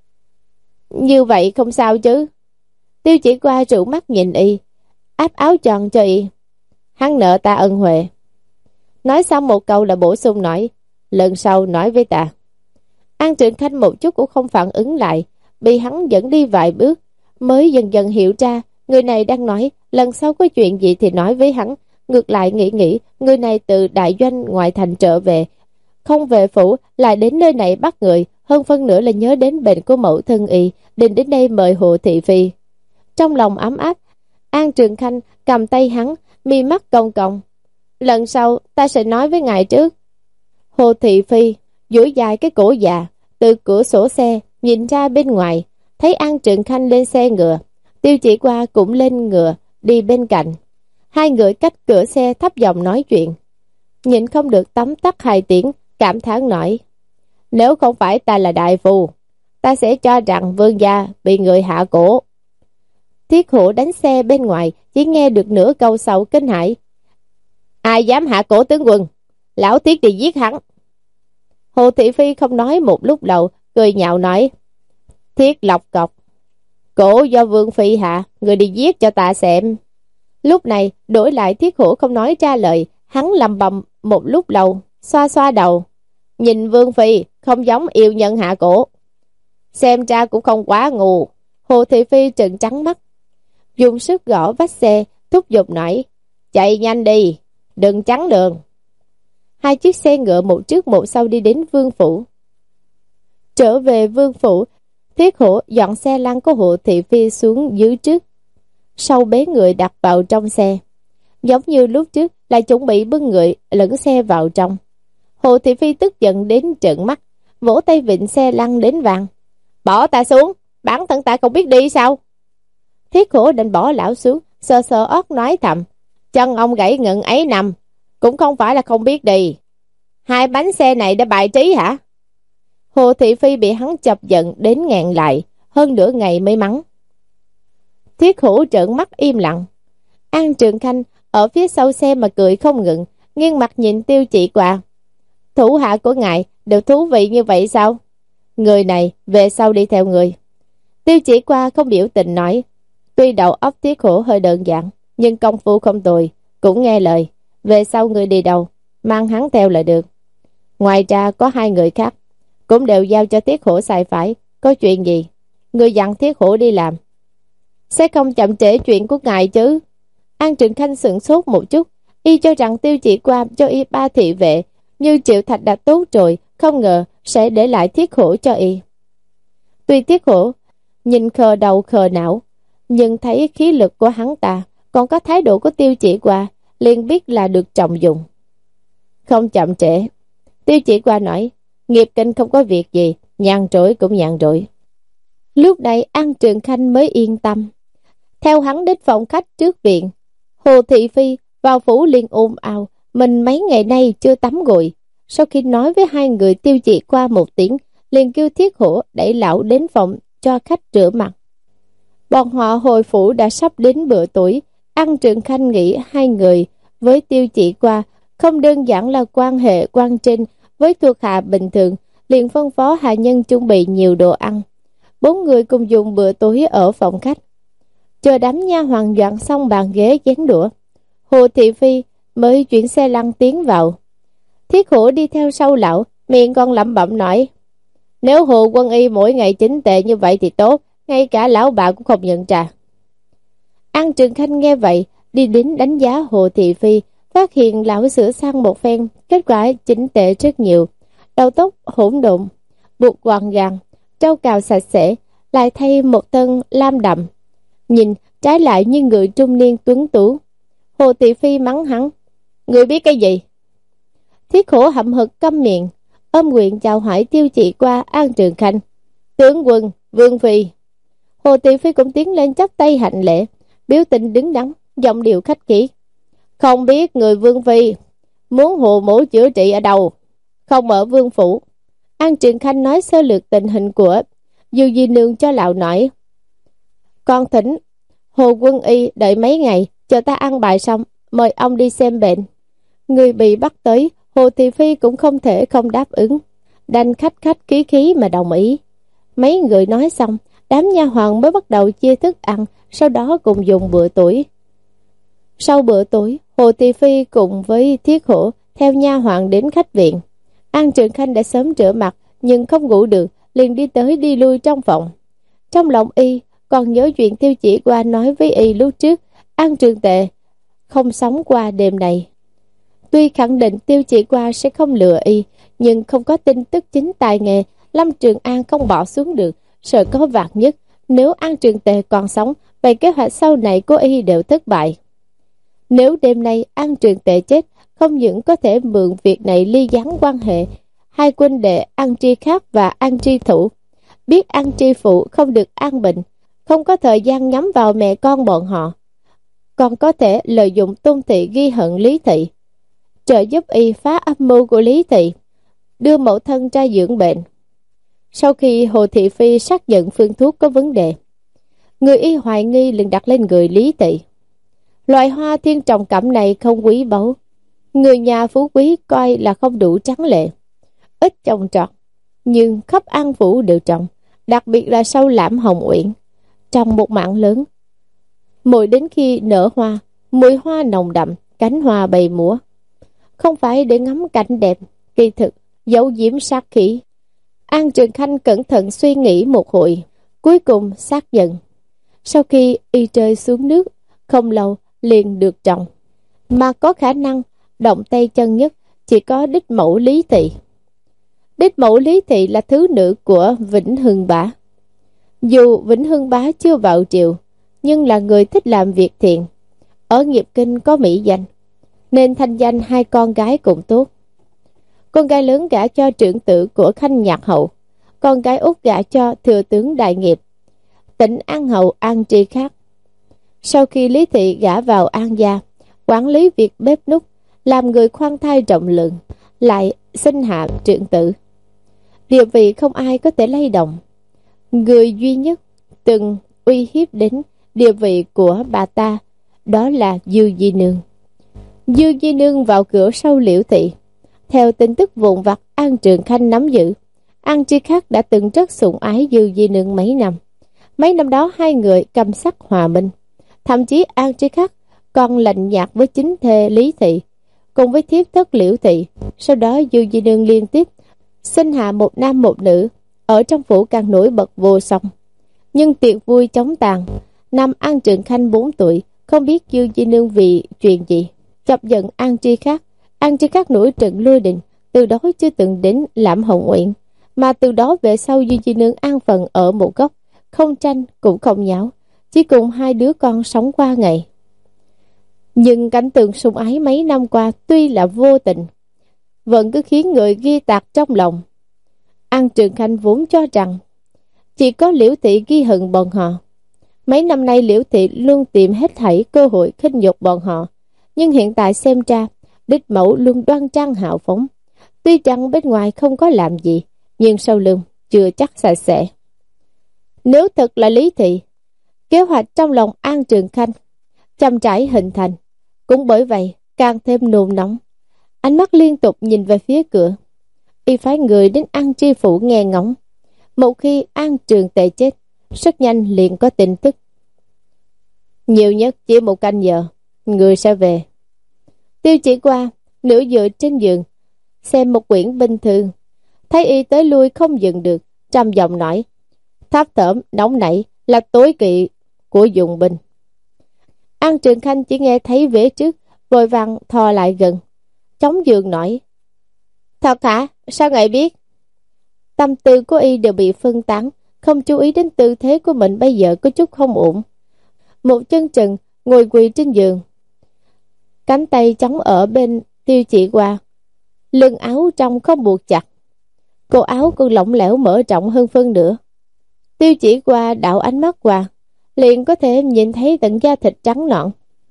S1: Như vậy không sao chứ? Tiêu Chỉ Qua trụ mắt nhìn y, áp áo tròn cho y. Hắn nợ ta ân huệ. Nói xong một câu là bổ sung nói, lần sau nói với ta. An Trường Khanh một chút cũng không phản ứng lại, bị hắn dẫn đi vài bước, mới dần dần hiểu ra, người này đang nói, lần sau có chuyện gì thì nói với hắn. Ngược lại nghĩ nghĩ, người này từ đại doanh ngoại thành trở về, không về phủ, lại đến nơi này bắt người, hơn phân nửa là nhớ đến bệnh của mẫu thân y, định đến đây mời Hồ Thị Phi. Trong lòng ấm áp, An Trường Khanh cầm tay hắn, mi mắt cong cong. Lần sau ta sẽ nói với ngài trước. Hồ Thị Phi duỗi dài cái cổ già, từ cửa sổ xe nhìn ra bên ngoài, thấy An Trường Khanh lên xe ngựa, Tiêu Chỉ Qua cũng lên ngựa đi bên cạnh. Hai người cách cửa xe thấp giọng nói chuyện, nhịn không được tấm tắc hai tiếng, cảm thán nói, nếu không phải ta là đại phu, ta sẽ cho rằng vương gia bị người hạ cổ. Thiết Hổ đánh xe bên ngoài, chỉ nghe được nửa câu sau kinh hãi. Ai dám hạ cổ tướng quân, lão Thiết đi giết hắn. Hồ Thị Phi không nói một lúc lâu, cười nhạo nói, Thiết lọc cọc, cổ do Vương Phi hạ, người đi giết cho ta xem. Lúc này đổi lại Thiết Hổ không nói ra lời, Hắn lầm bầm một lúc lâu, xoa xoa đầu. Nhìn Vương Phi không giống yêu nhân hạ cổ. Xem ra cũng không quá ngu. Hồ Thị Phi trợn trắng mắt, dùng sức gõ vách xe, thúc giục nói: chạy nhanh đi, đừng chắn đường. Hai chiếc xe ngựa một trước một sau đi đến Vương phủ. Trở về Vương phủ, Thiết Hổ dọn xe lăn của Hồ Thị Phi xuống dưới trước, sau bế người đặt vào trong xe, giống như lúc trước lại chuẩn bị bưng người lẫn xe vào trong. Hồ Thị Phi tức giận đến trợn mắt, vỗ tay vịn xe lăn đến vàng: bỏ ta xuống, bản thân ta không biết đi sao? Thiết Hổ định bỏ lão xuống, sờ sờ ót nói thầm: chân ông gãy ngận ấy nằm, cũng không phải là không biết đi. Hai bánh xe này đã bài trí hả? Hồ Thị Phi bị hắn chọc giận đến ngẹn lại, hơn nửa ngày mới mắng. Thiết Hổ trợn mắt im lặng. An Trường Khanh ở phía sau xe mà cười không ngừng, nghiêng mặt nhìn Tiêu Chỉ Qua. Thủ hạ của ngài đều thú vị như vậy sao? Người này về sau đi theo người. Tiêu Chỉ Qua không biểu tình nói: tuy đầu óc Thiết Hổ hơi đơn giản, nhưng công phu không tồi, cũng nghe lời. Về sau người đi đâu, mang hắn theo là được. Ngoài ra có hai người khác, cũng đều giao cho Thiết Hổ xài phải. Có chuyện gì, người dặn Thiết Hổ đi làm, sẽ không chậm trễ chuyện của ngài chứ? An Trường Khanh sửng sốt một chút, y cho rằng Tiêu Chỉ Qua cho y ba thị vệ như Triệu Thạch đã tốt rồi, không ngờ sẽ để lại Thiết Hổ cho y. Tuy Thiết Hổ nhìn khờ đầu khờ não, nhưng thấy khí lực của hắn ta, còn có thái độ của Tiêu Chỉ Qua, liền biết là được trọng dụng. Không chậm trễ. Tiêu Chỉ Qua nói: nghiệp kinh không có việc gì, nhàn rỗi cũng nhàn rỗi. Lúc này An Trường Khanh mới yên tâm, theo hắn đến phòng khách trước viện. Hồ Thị Phi vào phủ liền ôm ào, mình mấy ngày nay chưa tắm gội. Sau khi nói với hai người Tiêu Chỉ Qua một tiếng, liền kêu Thiết Hổ đẩy lão đến phòng cho khách rửa mặt. Bọn họ hồi phủ đã sắp đến bữa tuổi. An Trường Khanh nghĩ hai người với Tiêu Chỉ Qua không đơn giản là quan hệ quan trinh với thuộc hạ bình thường, liền phân phó hạ nhân chuẩn bị nhiều đồ ăn. Bốn người cùng dùng bữa tối ở phòng khách. Chờ đám nha hoàn dọn xong bàn ghế chén đũa, Hồ Thị Phi mới chuyển xe lăn tiến vào. Thiết Hổ đi theo sau lão, miệng còn lẩm bẩm nói: nếu Hồ Quân Y mỗi ngày chính tệ như vậy thì tốt, ngay cả lão bà cũng không nhận ra. An Trường Khanh nghe vậy, đi đến đánh giá Hồ Thị Phi, phát hiện lão sửa sang một phen, kết quả chỉnh tệ rất nhiều. Đầu tóc hỗn độn, buộc gọn gàng, trâu cào sạch sẽ, lại thay một thân lam đậm, nhìn trái lại như người trung niên tuấn tú. Hồ Thị Phi mắng hắn: người biết cái gì? Thiết Hổ hậm hực câm miệng, ôm quyền chào hỏi Tiêu Chỉ Qua, An Trường Khanh: tướng quân, Vương Phi. Hồ Thị Phi cũng tiến lên chắp tay hạnh lễ, biểu tình đứng đắn, giọng điệu khách khí: không biết người Vương Phi muốn Hồ mổ chữa trị ở đâu? Không ở Vương phủ. An Trường Khanh nói sơ lược tình hình của dù gì nương cho lão nói: con thỉnh Hồ Quân Y đợi mấy ngày, chờ ta ăn bài xong mời ông đi xem bệnh. Người bị bắt tới, Hồ Thị Phi cũng không thể không đáp ứng, đành khách khách khí khí mà đồng ý. Mấy người nói xong, đám nha hoàn mới bắt đầu chia thức ăn, sau đó cùng dùng bữa tối. Sau bữa tối, Hồ Thị Phi cùng với Thiết Hổ theo nha hoàn đến khách viện. An Trường Khanh đã sớm rửa mặt nhưng không ngủ được, liền đi tới đi lui trong phòng. Trong lòng y còn nhớ chuyện Tiêu Chỉ Qua nói với y lúc trước, An Trường Tệ không sống qua đêm này. Tuy khẳng định Tiêu Chỉ Qua sẽ không lừa y, nhưng không có tin tức chính tài nghề, Lâm Trường An không bỏ xuống được, sợ có vạn nhất. Nếu An Trường Tề còn sống, vậy kế hoạch sau này của y đều thất bại. Nếu đêm nay An Trường Tề chết, không những có thể mượn việc này ly gián quan hệ hai huynh đệ An Tri Khác và An Tri Thủ, biết An Tri Phụ không được an bình, không có thời gian nhắm vào mẹ con bọn họ, còn có thể lợi dụng Tôn Thị ghi hận Lý Thị, trợ giúp y phá âm mưu của Lý Thị, đưa mẫu thân ra dưỡng bệnh. Sau khi Hồ Thị Phi xác nhận phương thuốc có vấn đề, người y hoài nghi liền đặt lên người Lý Thị. Loại hoa thiên trồng cẩm này không quý báu, người nhà phú quý coi là không đủ tráng lệ, ít trồng trọt, nhưng khắp An phủ đều trồng, đặc biệt là sau Lãm Hồng Uyển, trồng một mảng lớn. Mỗi đến khi nở hoa, mùi hoa nồng đậm, cánh hoa bay múa. không phải để ngắm cảnh đẹp, kỳ thực giấu giếm sát khí. An Trường Khanh cẩn thận suy nghĩ một hồi, cuối cùng xác nhận. Sau khi y rơi xuống nước, không lâu liền được trọng, mà có khả năng động tay chân nhất chỉ có đích mẫu Lý Thị. Đích mẫu Lý Thị là thứ nữ của Vĩnh Hưng Bá. Dù Vĩnh Hưng Bá chưa vào triều, nhưng là người thích làm việc thiện, ở nghiệp kinh có mỹ danh, nên thanh danh hai con gái cũng tốt. Con gái lớn gả cho trưởng tử của Khanh Nhạc Hậu, con gái út gả cho thừa tướng đại nghiệp Tỉnh An Hậu An Tri Khắc. Sau khi Lý Thị gả vào An gia, quản lý việc bếp núc, làm người khoan thai rộng lượng, lại sinh hạ trưởng tử. Địa vị không ai có thể lay động. Người duy nhất từng uy hiếp đến địa vị của bà ta, đó là Dư Di Nương. Dư Di Nương vào cửa sau Liễu Thị. Theo tin tức vụn vặt An Trường Khanh nắm giữ, An Tri Khắc đã từng rất sủng ái Dư Di Nương mấy năm. Mấy năm đó hai người cầm sắc hòa minh. Thậm chí An Tri Khắc còn lạnh nhạt với chính thê Lý Thị, cùng với thiếp thất Liễu Thị. Sau đó Dư Di Nương liên tiếp sinh hạ một nam một nữ, ở trong phủ càng nổi bật vô song. Nhưng tiệc vui chóng tàn, năm An Trường Khanh bốn tuổi, không biết Dư Di Nương vì chuyện gì chọc giận An Tri Khắc. An Tri Khắc nổi trận lôi đình, từ đó chưa từng đến Lãm Hồng Uyển, mà từ đó về sau Dư Di Nương an phận ở một góc, không tranh cũng không nháo, chỉ cùng hai đứa con sống qua ngày. Nhưng cảnh tượng sủng ái mấy năm qua tuy là vô tình, vẫn cứ khiến người ghi tạc trong lòng. An Trường Khanh vốn cho rằng chỉ có Liễu Thị ghi hận bọn họ. Mấy năm nay Liễu Thị luôn tìm hết thảy cơ hội khinh nhục bọn họ, nhưng hiện tại xem ra đích mẫu luôn đoan trang hào phóng. Tuy rằng bên ngoài không có làm gì, nhưng sau lưng chưa chắc sạch sẽ. Nếu thật là Lý Thị, kế hoạch trong lòng An Trường Khanh chăm trải hình thành, cũng bởi vậy càng thêm nôn nóng. Ánh mắt liên tục nhìn về phía cửa, y phái người đến An Tri Phủ nghe ngóng. Một khi An Trường Tề chết, rất nhanh liền có tin tức. Nhiều nhất chỉ một canh giờ, người sẽ về. Tiêu Chỉ qua nửa dựa trên giường, xem một quyển binh thư, thấy y tới lui không dừng được, trầm giọng nói: Tháp thởm nóng nảy là tối kỵ của dùng binh. An Trường Khanh chỉ nghe thấy vế trước, vội vàng thò lại gần, chống giường nói: Thật hả? Sao ngài biết? Tâm tư của y đều bị phân tán, không chú ý đến tư thế của mình bây giờ có chút không ổn. Một chân trần ngồi quỳ trên giường, cánh tay chống ở bên Tiêu Chỉ qua, lưng áo trong không buộc chặt, cổ áo còn lỏng lẻo mở rộng hơn phân nửa. Tiêu Chỉ qua đảo ánh mắt qua, liền có thể nhìn thấy tận da thịt trắng nõn.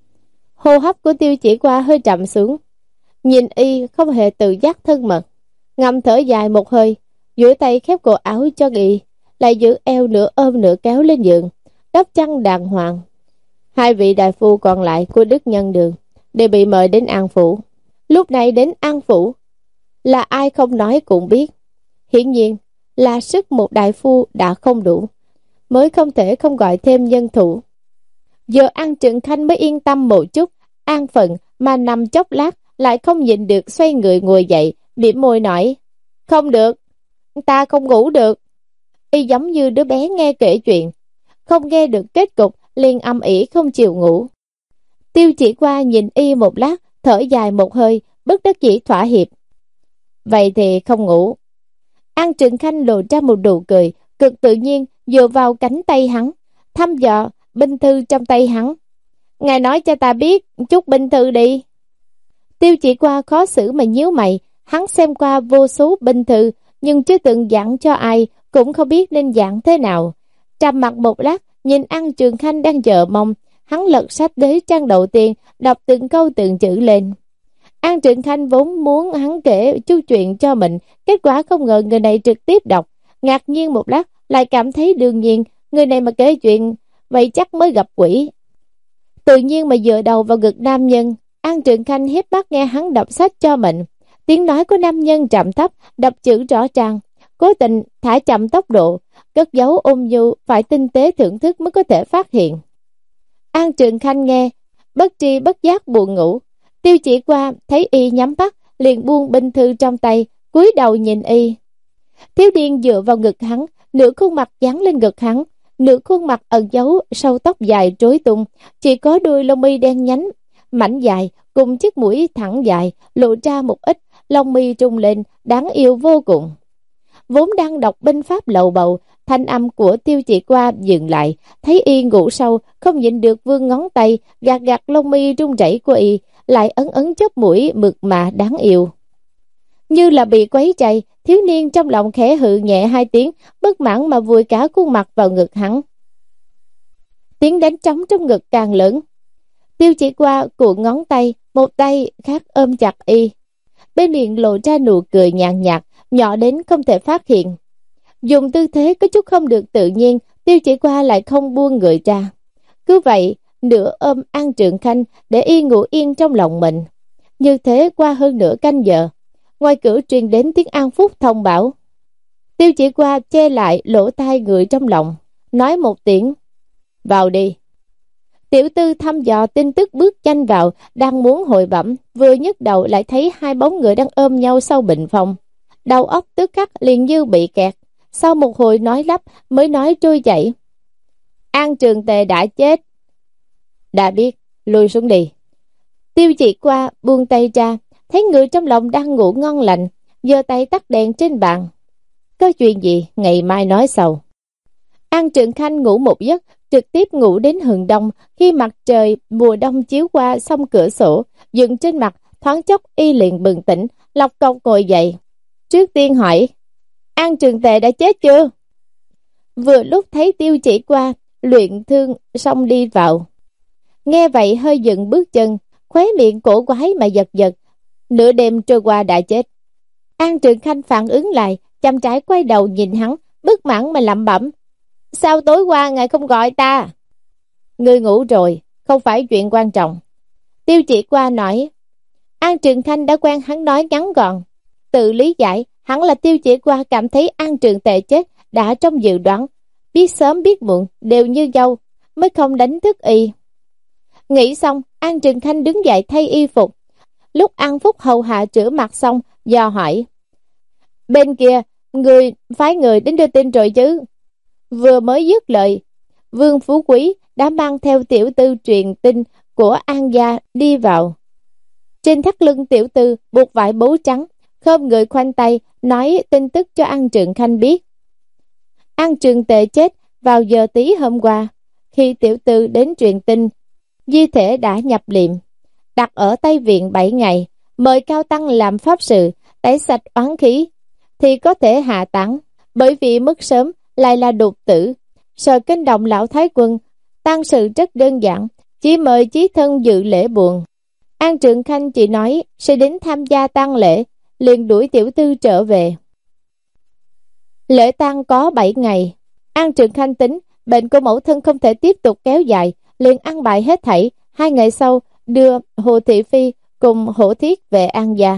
S1: Hô hấp của Tiêu Chỉ qua hơi chậm xuống, nhìn y không hề tự giác thân mật, ngầm thở dài một hơi, duỗi tay khép cổ áo cho y, lại giữ eo nửa ôm nửa kéo lên giường, đắp chăn đàng hoàng. Hai vị đại phu còn lại của Đức Nhân Đường đều bị mời đến An Phủ. Lúc này đến An Phủ là ai không nói cũng biết, hiển nhiên là sức một đại phu đã không đủ, mới không thể không gọi thêm nhân thủ. Giờ An Trường Khanh mới yên tâm một chút, an phận mà nằm chốc lát lại không nhịn được xoay người ngồi dậy, mỉm môi nói: Không được, ta không ngủ được. Y giống như đứa bé nghe kể chuyện, không nghe được kết cục liền âm ỉ không chịu ngủ. Tiêu Chỉ qua nhìn y một lát, thở dài một hơi, bất đắc dĩ thỏa hiệp. Vậy thì không ngủ. An Trường Khanh lộ ra một nụ cười, cực tự nhiên dựa vào cánh tay hắn, thăm dò binh thư trong tay hắn. Ngài nói cho ta biết chút binh thư đi. Tiêu Chỉ qua khó xử mà nhíu mày, hắn xem qua vô số binh thư, nhưng chưa từng giảng cho ai, cũng không biết nên giảng thế nào. Trầm mặt một lát, nhìn An Trường Khanh đang chờ mong, hắn lật sách đế trang đầu tiên, đọc từng câu từng chữ lên. An Trường Khanh vốn muốn hắn kể chu chuyện cho mình, kết quả không ngờ người này trực tiếp đọc. Ngạc nhiên một lát, lại cảm thấy đương nhiên, người này mà kể chuyện, vậy chắc mới gặp quỷ. Tự nhiên mà dựa đầu vào ngực nam nhân, An Trường Khanh hiếp mắt nghe hắn đọc sách cho mình. Tiếng nói của nam nhân trầm thấp, đọc chữ rõ ràng, cố tình thả chậm tốc độ, cất giấu ôn nhu, phải tinh tế thưởng thức mới có thể phát hiện. An Trường Khanh nghe, bất tri bất giác buồn ngủ, Tiêu Chỉ Qua thấy y nhắm mắt, liền buông binh thư trong tay, cúi đầu nhìn y. Thiếu niên dựa vào ngực hắn, nửa khuôn mặt dán lên ngực hắn, nửa khuôn mặt ẩn giấu sâu tóc dài rối tung, chỉ có đuôi lông mi đen nhánh, mảnh dài, cùng chiếc mũi thẳng dài, lộ ra một ít, lông mi trung lên, đáng yêu vô cùng. Vốn đang đọc binh pháp lầu bầu, thanh âm của Tiêu Chỉ Qua dừng lại, thấy y ngủ sâu, không nhịn được vươn ngón tay, gạt gạt lông mi run rẩy của y, lại ấn ấn chóp mũi mượt mà đáng yêu. Như là bị quấy chạy, thiếu niên trong lòng khẽ hự nhẹ hai tiếng, bất mãn mà vùi cả khuôn mặt vào ngực hắn. Tiếng đánh trống trong ngực càng lớn. Tiêu Chỉ Qua cuộn ngón tay, một tay khác ôm chặt y. Bên miệng lộ ra nụ cười nhàn nhạt, nhỏ đến không thể phát hiện. Dùng tư thế có chút không được tự nhiên, Tiêu Chỉ Qua lại không buông người ra. Cứ vậy, nửa ôm An Trường Khanh để y ngủ yên trong lòng mình. Như thế qua hơn nửa canh giờ, ngoài cửa truyền đến tiếng An Phúc thông báo. Tiêu Chỉ Qua che lại lỗ tai người trong lòng, nói một tiếng, vào đi. Tiểu tư thăm dò tin tức bước nhanh vào, đang muốn hồi bẩm, vừa nhấc đầu lại thấy hai bóng người đang ôm nhau sau bình phong. Đầu óc tức khắc liền như bị kẹt, sau một hồi nói lắp mới nói trôi chảy. An Trường Tề đã chết. Đã biết, lùi xuống đi. Tiêu Chỉ Qua buông tay ra, thấy người trong lòng đang ngủ ngon lành, giơ tay tắt đèn trên bàn. Có chuyện gì, ngày mai nói sau. An Trường Khanh ngủ một giấc, trực tiếp ngủ đến hừng đông, khi mặt trời mùa đông chiếu qua song cửa sổ, dựng trên mặt, thoáng chốc y liền bừng tỉnh, lọc cọc ngồi dậy. Trước tiên hỏi, An Trường Tề đã chết chưa? Vừa lúc thấy Tiêu Chỉ Qua luyện thương xong đi vào. Nghe vậy hơi dừng bước chân, khóe miệng cổ quái mà giật giật. Nửa đêm trôi qua đã chết. An Trường Khanh phản ứng lại, chăm trái quay đầu nhìn hắn, bất mãn mà lẩm bẩm. Sao tối qua ngài không gọi ta? Ngươi ngủ rồi, không phải chuyện quan trọng. Tiêu Chỉ Qua nói. An Trường Khanh đã quen hắn nói ngắn gọn. Tự lý giải, hẳn là Tiêu Chỉ Qua cảm thấy An Trường Tề chết đã trong dự đoán, biết sớm biết muộn đều như dâu, mới không đánh thức y. Nghĩ xong, An Trường Khanh đứng dậy thay y phục. Lúc An Phúc hầu hạ rửa mặt xong, dò hỏi. Bên kia, người phái người đến đưa tin rồi chứ? Vừa mới dứt lời, Vương Phú Quý đã mang theo tiểu tư truyền tin của An gia đi vào. Trên thắt lưng tiểu tư buộc vải bố trắng, khom người khoanh tay nói tin tức cho An Trường Khanh biết. An Trường Tề chết vào giờ tí hôm qua. Khi tiểu tư đến truyền tin, di thể đã nhập liệm, đặt ở Tây Viện bảy ngày, mời cao tăng làm pháp sự, tẩy sạch oán khí, thì có thể hạ táng. Bởi vì mất sớm lại là đột tử, sợ kinh động lão thái quân, tang sự rất đơn giản, chỉ mời chí thân dự lễ buồn. An Trường Khanh chỉ nói sẽ đến tham gia tang lễ, liền đuổi tiểu tư trở về. Lễ tang có bảy ngày. An Trường Khanh tính bệnh của mẫu thân không thể tiếp tục kéo dài, liền ăn bài hết thảy. Hai ngày sau đưa Hồ Thị Phi cùng Hổ Thiết về An gia.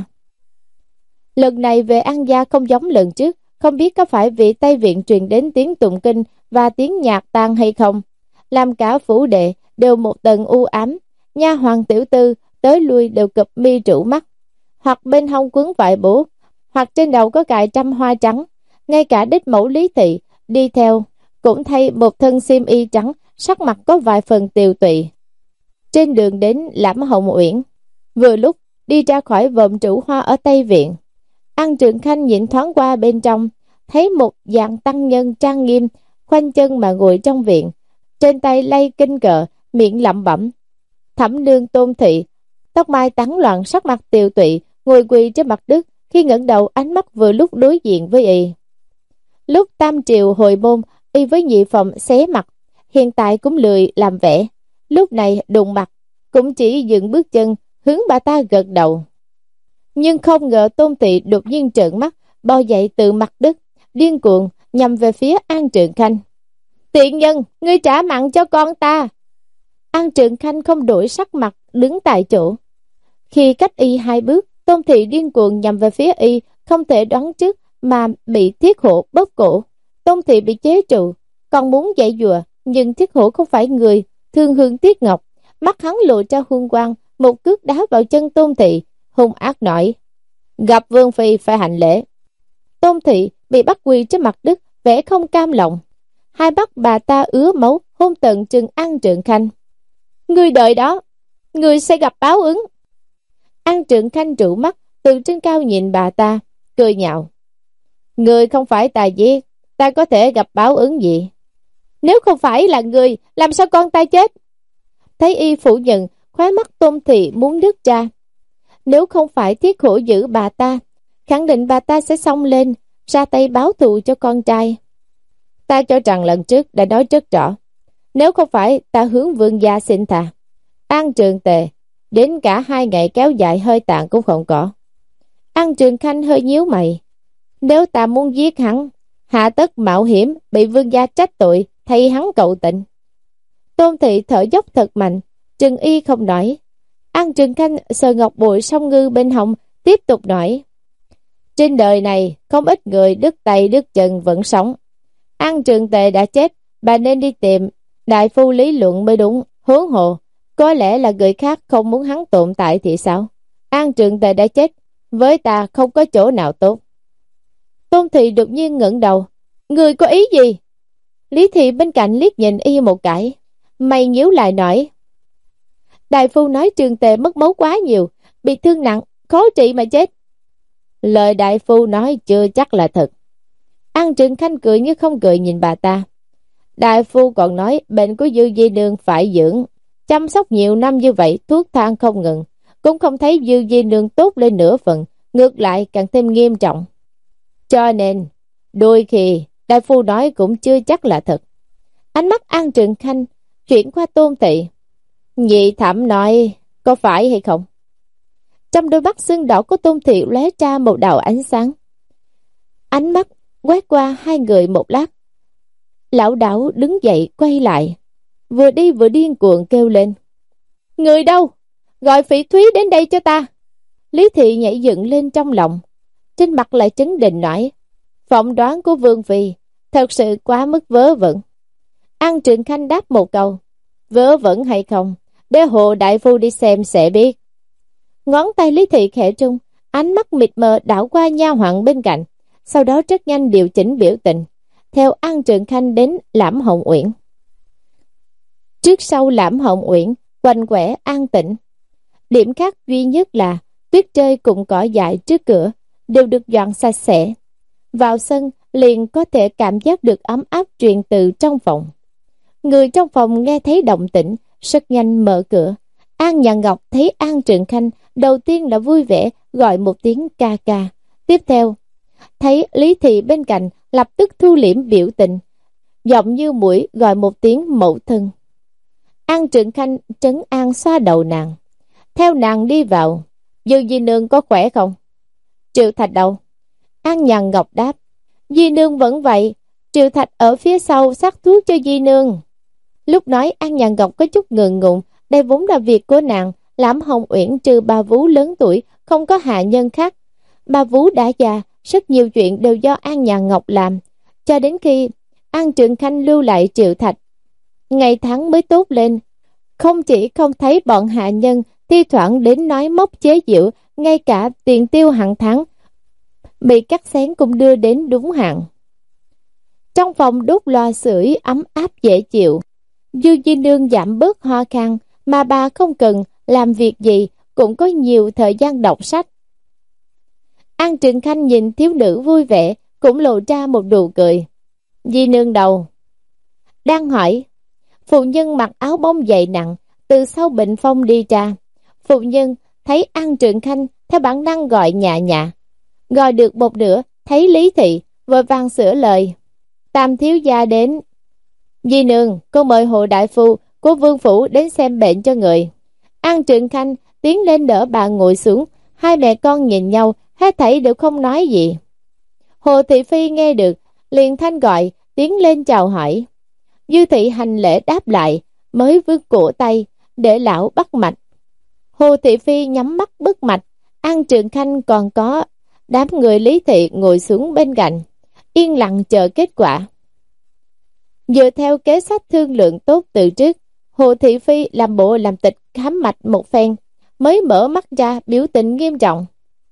S1: Lần này về An gia không giống lần trước, không biết có phải vị Tây Viện truyền đến tiếng tụng kinh và tiếng nhạc tang hay không, làm cả phủ đệ đều một tầng u ám. Nha hoàng tiểu tư tới lui đều cụp mi trụ mắt, hoặc bên hông quấn vải bố, hoặc trên đầu có cài trăm hoa trắng. Ngay cả đích mẫu Lý Thị đi theo cũng thay một thân xiêm y trắng, sắc mặt có vài phần tiều tụy. Trên đường đến Lẫm Hồng Uyển, vừa lúc đi ra khỏi vòm trụ hoa ở Tây Viện, An Trường Khanh nhìn thoáng qua bên trong, thấy một dạng tăng nhân trang nghiêm khoanh chân mà ngồi trong viện, trên tay lay kinh cờ, miệng lẩm bẩm. Thẩm nương Tôn Thị, tóc mai tán loạn, sắc mặt tiều tụy, ngồi quỳ trên mặt đất. Khi ngẩng đầu, ánh mắt vừa lúc đối diện với y. Lúc tam triều hồi môn, y với nhị phòng xé mặt, hiện tại cũng lười làm vẻ. Lúc này đụng mặt, cũng chỉ dừng bước chân, hướng bà ta gật đầu. Nhưng không ngờ Tôn Thị đột nhiên trợn mắt, bò dậy từ mặt đất, điên cuồng nhằm về phía An Trường Khanh. Tiện nhân, ngươi trả mặn cho con ta! An Trường Khanh không đổi sắc mặt, đứng tại chỗ. Khi cách y hai bước, Tôn Thị điên cuồng nhằm về phía y, không thể đoán trước mà bị thiết hổ bóp cổ. Tôn Thị bị chế trụ, còn muốn dãy dùa, nhưng thiết hổ không phải người, thương hương tiếc ngọc, mắt hắn lộ ra hung quang, một cước đá vào chân Tôn Thị, hung ác nói: gặp vương phi phải hành lễ. Tôn Thị bị bắt quỳ trên mặt đất, vẻ không cam lòng. Hai mắt bà ta ứa máu, hung tợn chừng An Trượng Khanh. Ngươi đợi đó, ngươi sẽ gặp báo ứng. An Trượng Khanh trụ mắt từ trên cao nhìn bà ta, cười nhạo: ngươi không phải ta giết, ta có thể gặp báo ứng gì? Nếu không phải là ngươi, làm sao con ta chết? Thấy y phủ nhận, khóe mắt Tôn Thị muốn đứt ra. Nếu không phải Thiết Hổ giữ bà ta, khẳng định bà ta sẽ xông lên, ra tay báo thù cho con trai. Ta cho rằng lần trước đã nói rất rõ, nếu không phải ta hướng vương gia xin thà, An Trường Tề đến cả hai ngày kéo dài hơi tàn cũng không có. An Trường Khanh hơi nhíu mày. Nếu ta muốn giết hắn, hạ tất mạo hiểm bị vương gia trách tội, thay hắn cậu tịnh. Tôn Thị thở dốc thật mạnh, Trừng Y không nói. An Trường Khanh sờ ngọc bội song ngư bên hông, tiếp tục nói: trên đời này không ít người đứt tay đứt chân vẫn sống. An Trường Tề đã chết, bà nên đi tìm đại phu lý luận mới đúng. Huống hồ, có lẽ là người khác không muốn hắn tồn tại thì sao? An Trường Tề đã chết, với ta không có chỗ nào tốt. Tôn Thị đột nhiên ngẩng đầu. Người có ý gì? Lý Thị bên cạnh liếc nhìn y một cái, mày nhíu lại nói: đại phu nói Trường Tề mất máu quá nhiều, bị thương nặng, khó trị mà chết. Lời đại phu nói chưa chắc là thật. An Trường Khanh cười như không cười nhìn bà ta. Đại phu còn nói bệnh của Dư Di Nương phải dưỡng, chăm sóc nhiều năm như vậy, thuốc thang không ngừng, cũng không thấy Dư Di Nương tốt lên nửa phần, ngược lại càng thêm nghiêm trọng. Cho nên, đôi khi đại phu nói cũng chưa chắc là thật. Ánh mắt An Trường Khanh chuyển qua Tôn Thị. Nhị thẩm nói có phải hay không? Trong đôi mắt sưng đỏ của Tôn Thị lóe ra một đạo ánh sáng. Ánh mắt quét qua hai người một lát, lão đảo đứng dậy quay lại, vừa đi vừa điên cuồng kêu lên: người đâu? Gọi Phỉ Thúy đến đây cho ta. Lý Thị nhảy dựng lên trong lòng, trên mặt lại chấn định nói: phỏng đoán của Vương Phi thật sự quá mức vớ vẩn. An Trường Khanh đáp một câu: vớ vẩn hay không, để hộ đại phu đi xem sẽ biết. Ngón tay Lý Thị khẽ trung, ánh mắt mịt mờ đảo qua nha hoàn bên cạnh, sau đó rất nhanh điều chỉnh biểu tình, theo An Trường Khanh đến Lãm Hồng Uyển. Trước sau Lãm Hồng Uyển quanh quẻ an tĩnh, điểm khác duy nhất là tuyết rơi cùng cỏ dại trước cửa đều được dọn sạch sẽ. Vào sân liền có thể cảm giác được ấm áp truyền từ trong phòng. Người trong phòng nghe thấy động tĩnh, rất nhanh mở cửa. An Nhàn Ngọc thấy An Trường Khanh, đầu tiên là vui vẻ gọi một tiếng ca ca. Tiếp theo, thấy Lý Thị bên cạnh, lập tức thu liễm biểu tình, giọng như mũi gọi một tiếng mẫu thân. An Trường Khanh trấn an xoa đầu nàng, theo nàng đi vào. Dư Di Nương có khỏe không? Triệu Thạch đâu? An Nhàn Ngọc đáp: Di Nương vẫn vậy, Triệu Thạch ở phía sau sắc thuốc cho Di Nương. Lúc nói An Nhàn Ngọc có chút ngượng ngùng, đây vốn là việc của nàng. Lãm Hồng Uyển trừ bà Vú lớn tuổi, không có hạ nhân khác. Bà Vú đã già, rất nhiều chuyện đều do An Nhàn Ngọc làm, cho đến khi An Trường Khanh lưu lại Triệu Thạch, ngày tháng mới tốt lên. Không chỉ không thấy bọn hạ nhân thi thoảng đến nói móc chế giễu, ngay cả tiền tiêu hàng tháng bị cắt xén cũng đưa đến đúng hạn. Trong phòng đốt loa sưởi ấm áp dễ chịu. Dư Di Nương giảm bớt ho khan, mà bà không cần làm việc gì, cũng có nhiều thời gian đọc sách. An Trường Khanh nhìn thiếu nữ vui vẻ, cũng lộ ra một nụ cười. Di Nương đầu đang hỏi. Phụ nhân mặc áo bông dày nặng từ sau bệnh phong đi ra. Phụ nhân thấy An Trường Khanh, theo bản năng gọi nhạ nhạ. Gọi được một nửa, thấy Lý Thị, vội vàng sửa lời: Tam thiếu gia đến. Di Nương, cô mời hộ đại phu của Vương phủ đến xem bệnh cho người. An Trường Khanh tiến lên đỡ bà ngồi xuống. Hai mẹ con nhìn nhau, hết thảy đều không nói gì. Hồ Thị Phi nghe được, liền thanh gọi, tiến lên chào hỏi. Dư Thị hành lễ đáp lại, mới vươn cổ tay để lão bắt mạch. Hồ Thị Phi nhắm mắt bứt mạch. An Trường Khanh còn có đám người Lý Thị ngồi xuống bên cạnh, yên lặng chờ kết quả. Dựa theo kế sách thương lượng tốt từ trước, Hồ Thị Phi làm bộ làm tịch khám mạch một phen, mới mở mắt ra, biểu tình nghiêm trọng.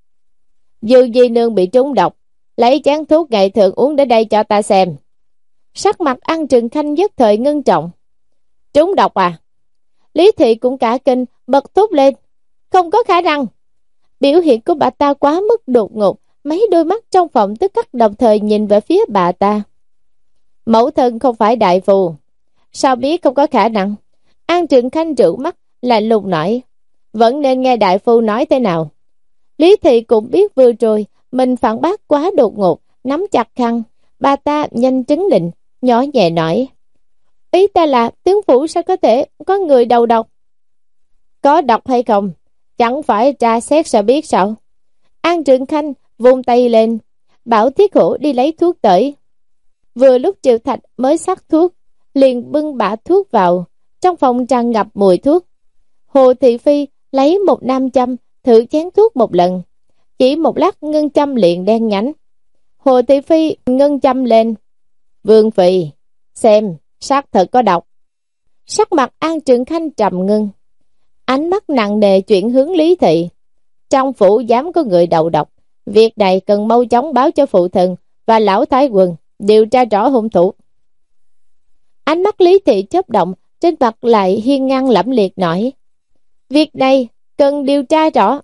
S1: Dư di nương bị trúng độc, lấy chén thuốc ngày thường uống đến đây cho ta xem. Sắc mặt An Trường Khanh nhất thời ngưng trọng. Trúng độc à? Lý Thị cũng cả kinh, bật thốt lên. Không có khả năng. Biểu hiện của bà ta quá mức đột ngột, mấy đôi mắt trong phòng tức khắc đồng thời nhìn về phía bà ta. Mẫu thân không phải đại phù, sao biết không có khả năng? An Trường Khanh rượu mắt, lạnh lùng nói. Vẫn nên nghe đại phu nói thế nào. Lý Thị cũng biết vừa rồi mình phản bác quá đột ngột, nắm chặt khăn. Bà ta nhanh chứng định, nhỏ nhẹ nói. Ý ta là tướng phủ sao có thể có người đầu độc? Có độc hay không? Chẳng phải tra xét sẽ biết sao? An Trường Khanh vung tay lên, bảo Thiết Hổ đi lấy thuốc tới. Vừa lúc Triệu Thạch mới sắc thuốc, liền bưng bả thuốc vào. Trong phòng tràn ngập mùi thuốc. Hồ Thị Phi lấy một nam châm, thử chén thuốc một lần. Chỉ một lát ngưng châm liền đen nhánh. Hồ Thị Phi ngưng châm lên. Vương Phi, xem, xác thật có độc. Sắc mặt An Trường Khanh trầm ngưng. Ánh mắt nặng nề chuyển hướng Lý Thị. Trong phủ dám có người đầu độc. Việc này cần mau chóng báo cho phụ thần và lão Thái Quân điều tra rõ hung thủ. Ánh mắt Lý Thị chớp động, trên mặt lại hiên ngang lẫm liệt nói. Việc này cần điều tra rõ.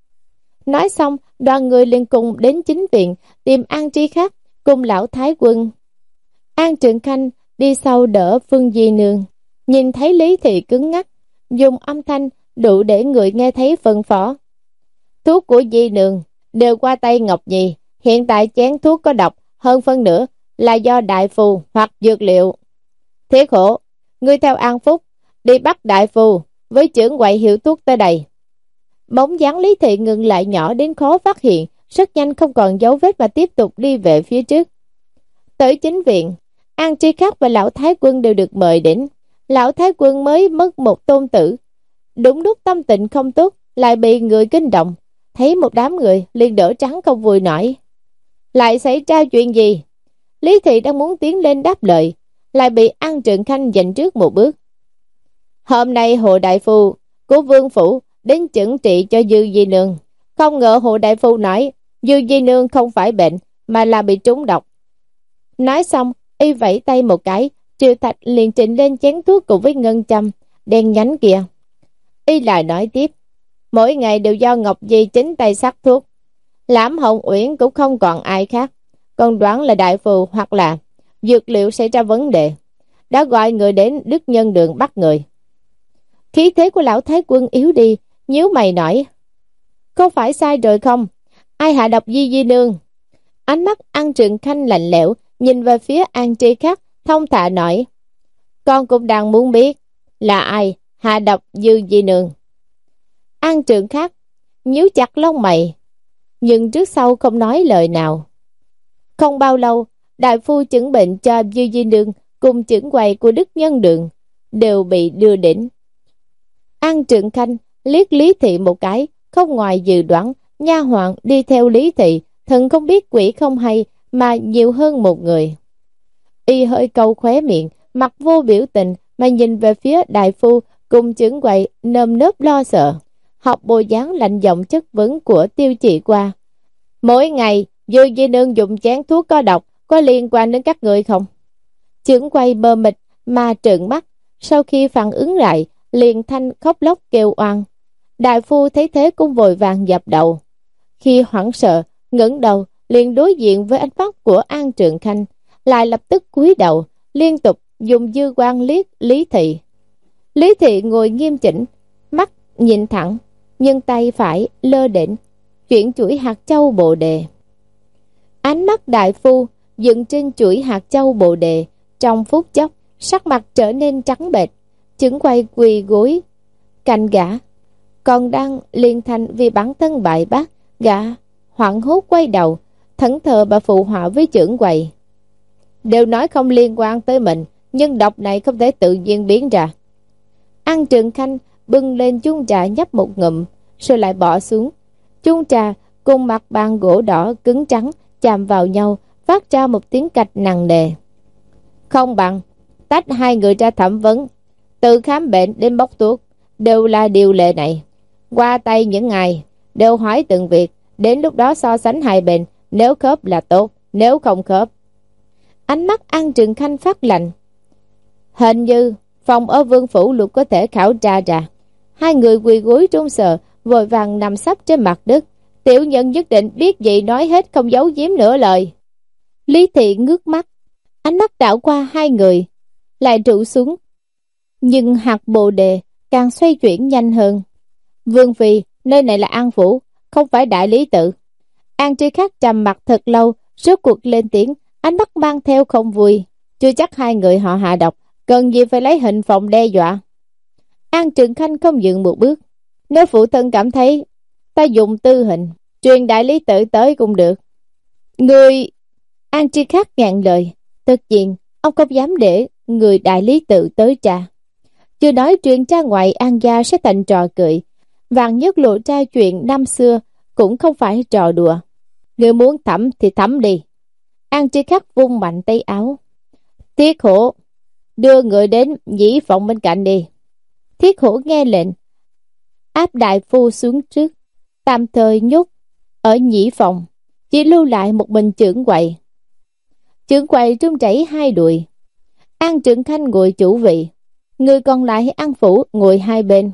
S1: Nói xong, đoàn người liền cùng đến chính viện tìm An Tri Khắc cùng lão Thái Quân. An Trường Khanh đi sau đỡ Phương Di Nương, nhìn thấy Lý Thị cứng ngắc, dùng âm thanh đủ để người nghe thấy phân phó. Thuốc của Di Nương đều qua tay Ngọc Nhi, hiện tại chén thuốc có độc, hơn phân nửa là do đại phù hoặc dược liệu. Thiết Hổ, ngươi theo An Phúc đi bắt đại phù với trưởng quầy hiệu thuốc tới đây. Bóng dáng Lý Thị ngừng lại nhỏ đến khó phát hiện, rất nhanh không còn dấu vết và tiếp tục đi về phía trước. Tới chính viện, An Tri Khắc và lão Thái Quân đều được mời đến. Lão Thái Quân mới mất một tôn tử, đúng lúc tâm tình không tốt, lại bị người kinh động. Thấy một đám người liền đỡ trắng không vui nổi. Lại xảy ra chuyện gì? Lý Thị đang muốn tiến lên đáp lời, lại bị An Trường Khanh giành trước một bước. Hôm nay Hồ Đại Phu của Vương Phủ đến chẩn trị cho Dư Di Nương. Không ngờ Hồ Đại Phu nói Dư Di Nương không phải bệnh mà là bị trúng độc. Nói xong, y vẫy tay một cái, Triệu Thạch liền trịnh lên chén thuốc cùng với ngân châm đen nhánh kia. Y lại nói tiếp, mỗi ngày đều do Ngọc Di chính tay sắc thuốc. Lãm Hồng Uyển cũng không còn ai khác, còn đoán là đại phù hoặc là dược liệu xảy ra vấn đề, đã gọi người đến Đức Nhân Đường bắt người. Khí thế của lão Thái Quân yếu đi, nhíu mày nói, không phải sai rồi không? Ai hạ độc Di Di Nương? Ánh mắt An Trường Khanh lạnh lẽo, nhìn về phía An Tri Khắc, thông thả nói, con cũng đang muốn biết là ai hạ độc Dư Di Nương. An Trường Khắc nhíu chặt lông mày, nhưng trước sau không nói lời nào. Không bao lâu, đại phu chẩn bệnh cho Dư Di Nương cùng chẩn quầy của Đức Nhân Đường đều bị đưa đến. An Trường Khanh liếc Lý Thị một cái, không ngoài dự đoán, nha hoàn đi theo Lý Thị, thần không biết quỷ không hay mà nhiều hơn một người. Y hơi câu khóe miệng, mặt vô biểu tình mà nhìn về phía đại phu cùng chẩn quầy nơm nớp lo sợ, học bộ dáng lạnh giọng chất vấn của Tiêu Chị qua. Mỗi ngày Dư Di Nương dùng chén thuốc có độc có liên quan đến các người không? Chẩn quầy bơ mịt mà trợn mắt, sau khi phản ứng lại liền thanh khóc lóc kêu oan. Đại phu thấy thế cũng vội vàng dập đầu. Khi hoảng sợ ngẩng đầu liền đối diện với ánh mắt của An Trường Khanh, lại lập tức cúi đầu liên tục dùng dư quan liếc Lý Thị. Lý Thị ngồi nghiêm chỉnh, mắt nhìn thẳng, nhưng tay phải lơ đễnh chuyển chuỗi hạt châu bồ đề. Ánh mắt đại phu dừng trên chuỗi hạt châu bồ đề, trong phút chốc sắc mặt trở nên trắng bệch. Chứng quay quỳ gối cạnh gã, còn đang liên thanh vì bản thân bại bác. Gã hoảng hốt quay đầu, thẫn thờ bà phụ họa với trưởng quầy. Đều nói không liên quan tới mình, nhưng độc này không thể tự nhiên biến ra. An Trường Khanh bưng lên chung trà nhấp một ngụm, rồi lại bỏ xuống. Chung trà cùng mặt bàn gỗ đỏ cứng trắng chạm vào nhau, phát ra một tiếng cạch nặng nề. Không bằng tách hai người ra thẩm vấn, từ khám bệnh đến bốc thuốc đều là điều lệ này. Qua tay những ngày, đều hỏi từng việc, đến lúc đó so sánh hai bên, nếu khớp là tốt, nếu không khớp. Ánh mắt An Trường Khanh phát lạnh. Hình như phòng ở Vương Phủ Lục có thể khảo tra ra. Hai người quỳ gối trung sờ, vội vàng nằm sấp trên mặt đất. Tiểu nhân nhất định biết gì nói hết, không giấu giếm nửa lời. Lý Thị ngước mắt, ánh mắt đảo qua hai người, lại trụ xuống. Nhưng hạt bồ đề càng xoay chuyển nhanh hơn. Vương Phi, nơi này là An Phủ, không phải Đại Lý Tự. An Tri Khắc trầm mặt thật lâu, rốt cuộc lên tiếng, ánh mắt mang theo không vui. Chưa chắc hai người họ hạ độc, cần gì phải lấy hình phòng đe dọa. An Trường Khanh không dừng một bước. Nếu phụ thân cảm thấy ta dùng tư hình, truyền Đại Lý Tự tới cũng được. Người... An Tri Khắc ngạn lời. Tất nhiên, ông không dám để người Đại Lý Tự tới tra. Chưa nói truyền ra ngoài An gia sẽ thành trò cười. Vạn nhất lộ ra chuyện năm xưa cũng không phải trò đùa. Người muốn thẩm thì thẩm đi. An Tri Khắc vung mạnh tay áo. Thiết Hổ, đưa người đến nhĩ phòng bên cạnh đi. Thiết Hổ nghe lệnh, áp đại phu xuống trước, tạm thời nhốt ở nhĩ phòng, chỉ lưu lại một mình trưởng quầy. Trưởng quầy trung chảy hai đùi. An Trường Khanh ngồi chủ vị, người còn lại An Phủ ngồi hai bên.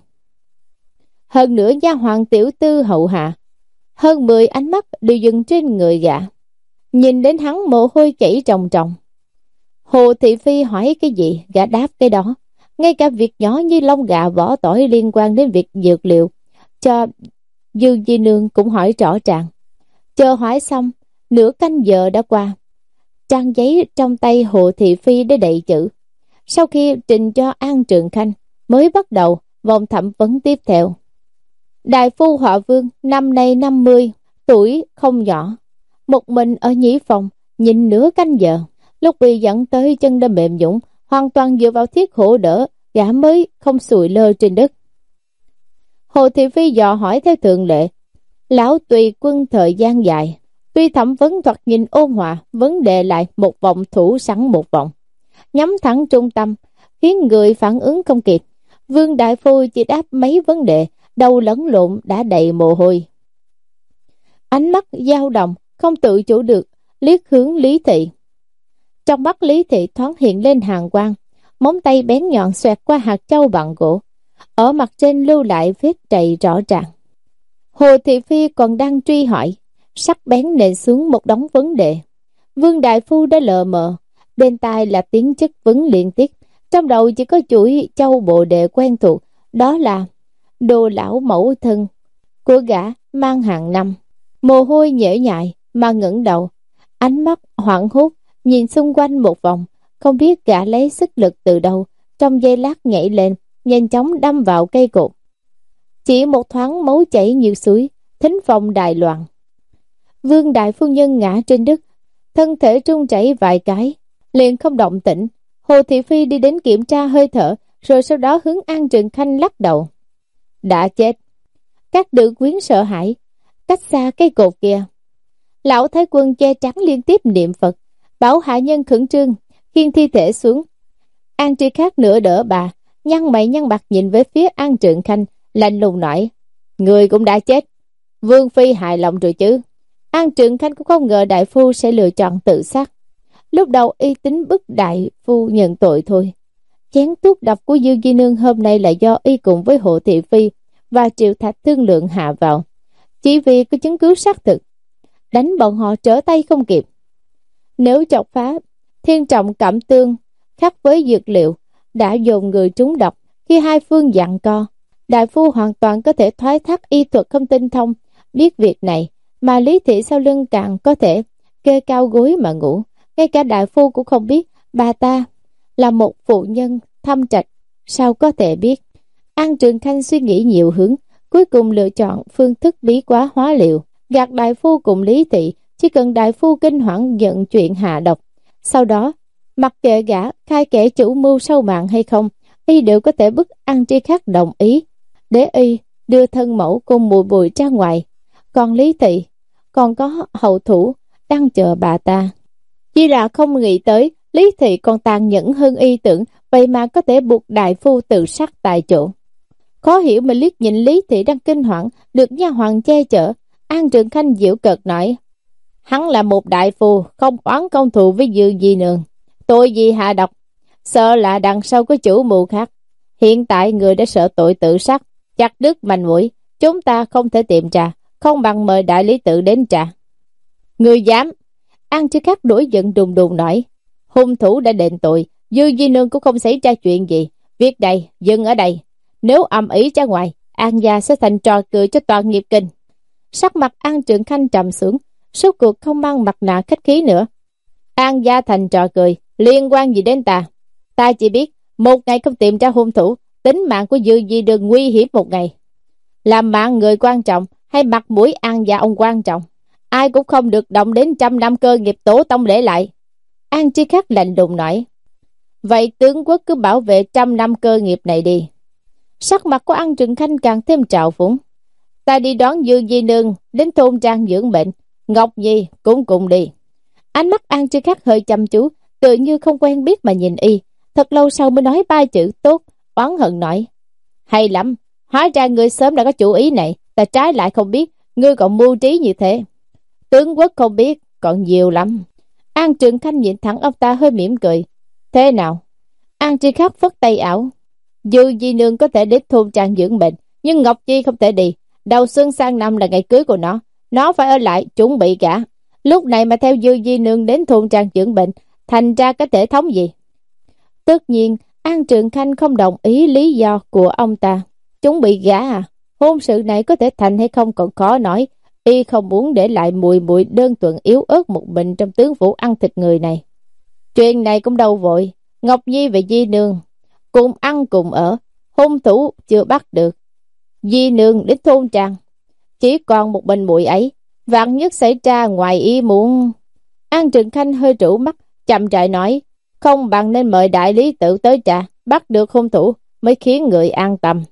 S1: Hơn nữa nha hoàng tiểu tư hậu hạ, hơn mười ánh mắt đều dừng trên người gã. Nhìn đến hắn mồ hôi chảy ròng ròng. Hồ Thị Phi hỏi cái gì, gã đáp cái đó. Ngay cả việc nhỏ như lông gà vỏ tỏi liên quan đến việc dược liệu, cho Dương Di Nương cũng hỏi rõ ràng. Chờ hỏi xong, nửa canh giờ đã qua. Trang giấy trong tay Hồ Thị Phi để đậy chữ. Sau khi trình cho An Trường Khanh, mới bắt đầu vòng thẩm vấn tiếp theo. Đại phu họ Vương, năm nay năm mươi, tuổi không nhỏ. Một mình ở nhĩ phòng, nhìn nửa canh giờ. Lúc bị dẫn tới chân đã mềm nhũn, hoàn toàn dựa vào Thiết Hổ đỡ, gã mới không sụi lơ trên đất. Hồ Thị Phi dò hỏi theo thường lệ. Lão tùy quân thời gian dài, tuy thẩm vấn thoạt nhìn ôn hòa, vấn đề lại một vòng thủ sẵn một vòng. Nhắm thẳng trung tâm, khiến người phản ứng không kịp. Vương đại phu chỉ đáp mấy vấn đề, đầu lẫn lộn đã đầy mồ hôi. Ánh mắt dao động, không tự chủ được, liếc hướng Lý Thị. Trong mắt Lý Thị thoáng hiện lên hàn quang, móng tay bén nhọn xoẹt qua hạt châu bằng gỗ, ở mặt trên lưu lại vết trầy rõ ràng. Hồ Thị Phi còn đang truy hỏi, sắc bén nện xuống một đống vấn đề. Vương đại phu đã lờ mờ, bên tai là tiếng chất vấn liên tiếp, trong đầu chỉ có chuỗi châu bồ đề quen thuộc, đó là đồ lão mẫu thân của gã mang hàng năm. Mồ hôi nhễ nhại mà ngẩng đầu, ánh mắt hoảng hốt nhìn xung quanh một vòng, không biết gã lấy sức lực từ đâu, trong giây lát nhảy lên, nhanh chóng đâm vào cây cột. Chỉ một thoáng máu chảy như suối, thính phòng đại loạn. Vương đại phu nhân ngã trên đất, thân thể trung chảy vài cái, liền không động tĩnh. Hồ Thị Phi đi đến kiểm tra hơi thở, rồi sau đó hướng An Trường Khanh lắc đầu. Đã chết. Các nữ quyến sợ hãi, cách xa cây cột kia. Lão Thái Quân che chắn liên tiếp niệm Phật, bảo hạ nhân khẩn trương, khiêng thi thể xuống. An Tri Khắc nửa đỡ bà, nhăn mày nhăn mặt nhìn về phía An Trường Khanh, lạnh lùng nói, người cũng đã chết, Vương Phi hài lòng rồi chứ. An Trường Khanh cũng không ngờ đại phu sẽ lựa chọn tự sát. Lúc đầu y tính bức đại phu nhận tội thôi. Chén thuốc độc của Dương Di Nương hôm nay là do y cùng với Hồ Thị Phi và Triệu Thạch thương lượng hạ vào, chỉ vì có chứng cứ xác thực, đánh bọn họ trở tay không kịp. Nếu chọc phá, thiên trọng cảm tương khác với dược liệu đã dồn người trúng độc. Khi hai phương giằng co, đại phu hoàn toàn có thể thoái thác y thuật không tinh thông. Biết việc này mà Lý Thị sau lưng càng có thể kê cao gối mà ngủ. Ngay cả đại phu cũng không biết bà ta là một phụ nhân thâm trạch, sao có thể biết. An Trường Khanh suy nghĩ nhiều hướng, cuối cùng lựa chọn phương thức bí quá hóa liệu, gạt đại phu cùng Lý Thị. Chỉ cần đại phu kinh hoảng giận chuyện hạ độc, sau đó mặc kệ gã khai kẻ chủ mưu sâu mạng hay không, y đều có thể bức An Tri Khắc đồng ý để y đưa thân mẫu cùng mùi bùi ra ngoài. Còn Lý Thị còn có hậu thủ đang chờ bà ta. Chỉ là không nghĩ tới Lý Thị còn tàn nhẫn hơn y tưởng, vậy mà có thể buộc đại phu tự sát tại chỗ. Khó hiểu mà liếc nhìn Lý Thị đang kinh hoảng, được nha hoàn che chở. An Trường Khanh giễu cợt nói, hắn là một đại phu, không oán không thù với Dư Di Nương. Tội gì hạ độc, sợ là đằng sau có chủ mưu khác. Hiện tại người đã sợ tội tự sát, chặt đứt manh mũi, chúng ta không thể tìm tra, không bằng mời đại lý tự đến tra. Người dám? An Chí Khắc đổi giận đùng đùng nói, hung thủ đã đền tội, Dư Di Nương cũng không xảy ra chuyện gì, việc này dừng ở đây. Nếu ầm ĩ ra ngoài, An gia sẽ thành trò cười cho toàn nghiệp Kinh. Sắc mặt An Trường Khanh trầm xuống, suốt cuộc không mang mặt nạ khách khí nữa. An gia thành trò cười, liên quan gì đến ta? Ta chỉ biết, một ngày không tìm ra hung thủ, tính mạng của Dư Di Nương nguy hiểm một ngày. Làm mạng người quan trọng, hay mặt mũi An gia ông quan trọng, ai cũng không được động đến trăm năm cơ nghiệp tổ tông để lại. An Chí Khắc lạnh lùng nói, vậy tướng quốc cứ bảo vệ trăm năm cơ nghiệp này đi. Sắc mặt của An Trường Khanh càng thêm trào phúng. Ta đi đón Dư Di Nương đến thôn trang dưỡng bệnh, Ngọc Nhi cũng cùng đi. Ánh mắt An Chí Khắc hơi chăm chú, tự như không quen biết mà nhìn y. Thật lâu sau mới nói ba chữ tốt, oán hận nói, hay lắm, hóa ra ngươi sớm đã có chủ ý này, ta trái lại không biết, ngươi còn mưu trí như thế. Tướng quốc không biết, còn nhiều lắm. An Trường Khanh nhìn thẳng ông ta hơi mỉm cười. Thế nào? An Chí Khắc phất tay ảo. Dư Di Nương có thể đến thôn trang dưỡng bệnh, nhưng Ngọc Chi không thể đi. Đầu xuân sang năm là ngày cưới của nó, nó phải ở lại chuẩn bị cả. Lúc này mà theo Dư Di Nương đến thôn trang dưỡng bệnh, thành ra có thể thống gì? Tất nhiên, An Trường Khanh không đồng ý lý do của ông ta. Chuẩn bị gả à? Hôn sự này có thể thành hay không còn khó nói. Y không muốn để lại mùi mùi đơn thuần yếu ớt một mình trong tướng phủ ăn thịt người này. Chuyện này cũng đâu vội. Ngọc Nhi và Di Nương cùng ăn cùng ở, hung thủ chưa bắt được. Di Nương đến thôn trang, chỉ còn một mình muội ấy, vạn nhất xảy ra ngoài ý muốn. An Trường Khanh hơi rũ mắt, chậm rãi nói, không bằng nên mời đại lý tự tới trà, bắt được hung thủ mới khiến người an tâm.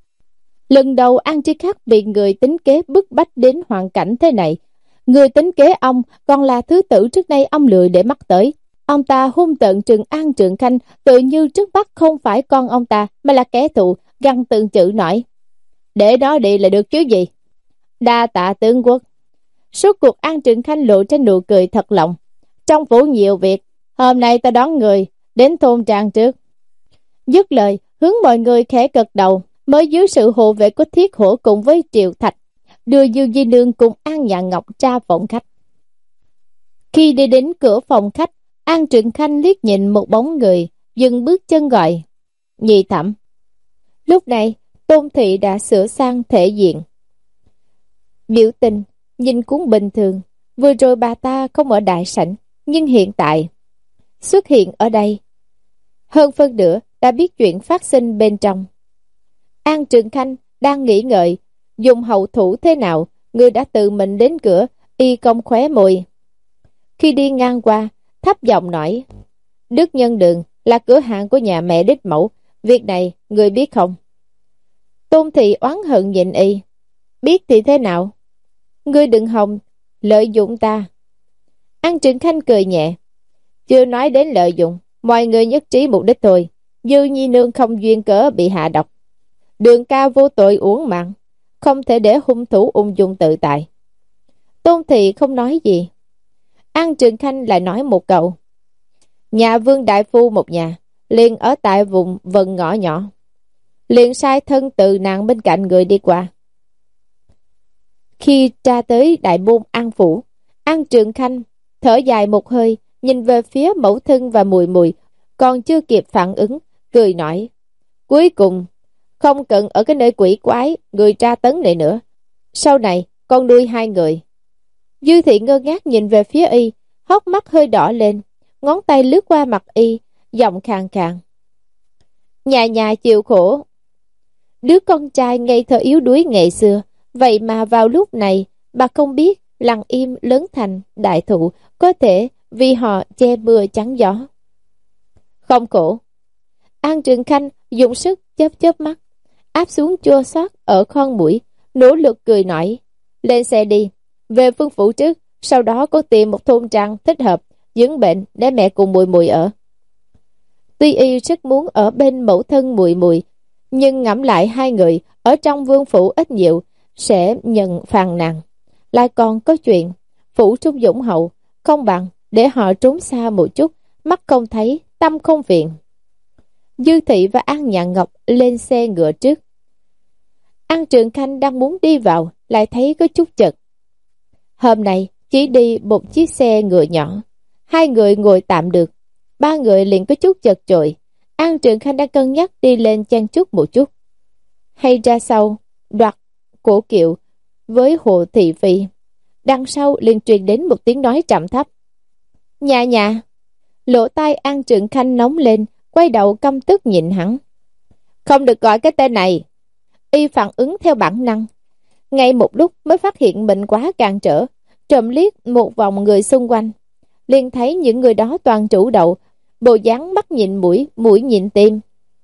S1: Lần đầu An Chí Khắc bị người tính kế bức bách đến hoàn cảnh thế này. Người tính kế ông còn là thứ tử trước đây ông lười để mắt tới. Ông ta hung tợn trừng An Trường Khanh, tự như trước mắt không phải con ông ta mà là kẻ thù, gằn từng chữ nói, để đó đi là được chứ gì. Đa tạ tướng quốc. Suốt cuộc An Trường Khanh lộ trên nụ cười thật lòng. Trong phủ nhiều việc, hôm nay ta đón người đến thôn trang trước. Dứt lời hướng mọi người khẽ gật đầu, mới dưới sự hộ vệ của Thiết Hổ cùng với Triệu Thạch đưa Dư Di Nương cùng An Nhạn Ngọc ra phòng khách. Khi đi đến cửa phòng khách, An Trường Khanh liếc nhìn một bóng người, dừng bước chân gọi, Nhị Thẩm. Lúc này Tôn Thị đã sửa sang thể diện, biểu tình nhìn cũng bình thường. Vừa rồi bà ta không ở đại sảnh, nhưng hiện tại xuất hiện ở đây, hơn phân nửa đã biết chuyện phát sinh bên trong. An Trường Khanh đang nghĩ ngợi dùng hậu thủ thế nào, người đã tự mình đến cửa, y cong khóe môi. Khi đi ngang qua, thấp giọng nói, Đức Nhân Đường là cửa hàng của nhà mẹ đích mẫu, việc này người biết không? Tôn Thị oán hận nhìn y, biết thì thế nào? Ngươi đừng hòng lợi dụng ta. An Trường Khanh cười nhẹ, chưa nói đến lợi dụng, mọi người nhất trí mục đích thôi. Dư Nhi Nương không duyên cớ bị hạ độc, Đường Cao vô tội uổng mạng, không thể để hung thủ ung dung tự tại. Tôn Thị không nói gì. An Trường Khanh lại nói một câu, nhà Vương đại phu một nhà, liền ở tại vùng vần ngõ nhỏ, liền sai thân từ nàng bên cạnh người đi qua. Khi tra tới đại môn An phủ, An Trường Khanh thở dài một hơi, nhìn về phía mẫu thân và mùi mùi, còn chưa kịp phản ứng, cười nói, cuối cùng không cần ở cái nơi quỷ quái người tra tấn này nữa, sau này con nuôi hai người. Dư Thị ngơ ngác nhìn về phía y, hốc mắt hơi đỏ lên, ngón tay lướt qua mặt y, giọng khàn khàn, nhà nhà chịu khổ. Đứa con trai ngây thơ yếu đuối ngày xưa, vậy mà vào lúc này bà không biết lặng im lớn thành đại thụ, có thể vì họ che mưa chắn gió. Không khổ. An Trường Khanh dùng sức chớp chớp mắt, áp xuống chua xót ở khoang mũi, nỗ lực cười nói, lên xe đi, về Phương phủ trước, sau đó có tìm một thôn trang thích hợp dưỡng bệnh để mẹ cùng mùi mùi ở. Tuy y rất muốn ở bên mẫu thân mùi mùi, Nhưng ngẫm lại hai người ở trong vương phủ ít nhiều sẽ nhận phàn nàn. Lại còn có chuyện phủ trung dũng hậu, không bằng để họ trốn xa một chút, mắt không thấy, tâm không phiền. Dư Thị và An Nhạn Ngọc lên xe ngựa trước. An Trường Khanh đang muốn đi vào, lại thấy có chút chật. Hôm nay chỉ đi một chiếc xe ngựa nhỏ, hai người ngồi tạm được, ba người liền có chút chật chội. An Trường Khanh đang cân nhắc đi lên chen chúc một chút, hay ra sau đoạt cổ kiệu với Hồ Thị Phi. Đằng sau liền truyền đến một tiếng nói trầm thấp: Nhà nhà. Lỗ tai An Trường Khanh nóng lên, quay đầu căm tức nhìn hắn. Không được gọi cái tên này. Y phản ứng theo bản năng, ngay một lúc mới phát hiện mình quá cản trở, trộm liếc một vòng người xung quanh, liền thấy những người đó toàn chủ đậu, bộ dáng mắt nhìn mũi, mũi nhìn tim.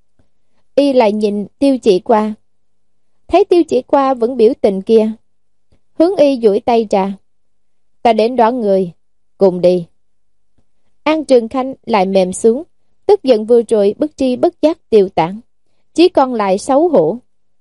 S1: Y lại nhìn Tiêu Chỉ Qua, thấy Tiêu Chỉ Qua vẫn biểu tình kia, hướng Y duỗi tay ra: Ta đến đón người, cùng đi. An Trường Khanh lại mềm xuống, tức giận vừa rồi bất tri bất giác tiêu tán, chỉ còn lại xấu hổ.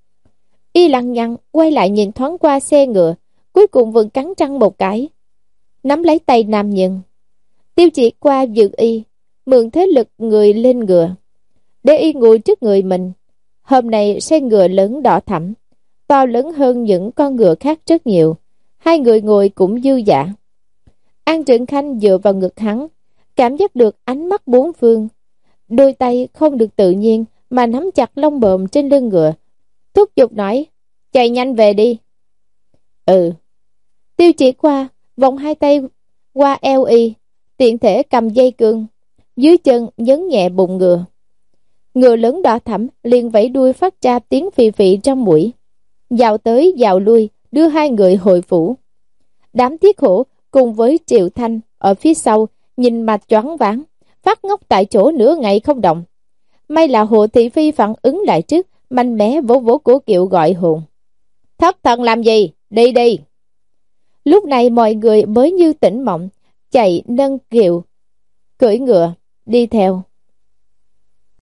S1: Y lăng nhăng quay lại nhìn thoáng qua xe ngựa, cuối cùng vẫn cắn răng một cái, nắm lấy tay nam nhân. Tiêu Chỉ Qua dự Y mượn thế lực người lên ngựa, để Y ngồi trước người mình. Hôm nay xe ngựa lớn đỏ thẫm, to lớn hơn những con ngựa khác rất nhiều, hai người ngồi cũng dư dả. An Trường Khanh dựa vào ngực hắn, cảm giác được ánh mắt bốn phương, đôi tay không được tự nhiên mà nắm chặt lông bờm trên lưng ngựa, thúc giục nói: Chạy nhanh về đi. Ừ. Tiêu Chỉ Qua vòng hai tay qua eo Y, tiện thể cầm dây cương, dưới chân nhấn nhẹ bụng ngựa. Ngựa lớn đỏ thẫm liền vẫy đuôi phát ra tiếng phì phì trong mũi, dạo tới dạo lui đưa hai người hồi phủ. Đám Thiết Hổ cùng với Triệu Thanh ở phía sau nhìn mặt choáng váng, phát ngốc tại chỗ nửa ngày không động. May là Hồ Thị Phi phản ứng lại trước, mạnh mẽ vỗ vỗ cổ kiệu gọi hồn: Thất thần làm gì, đi đi. Lúc này mọi người mới như tỉnh mộng, chạy nâng kiệu, cưỡi ngựa đi theo.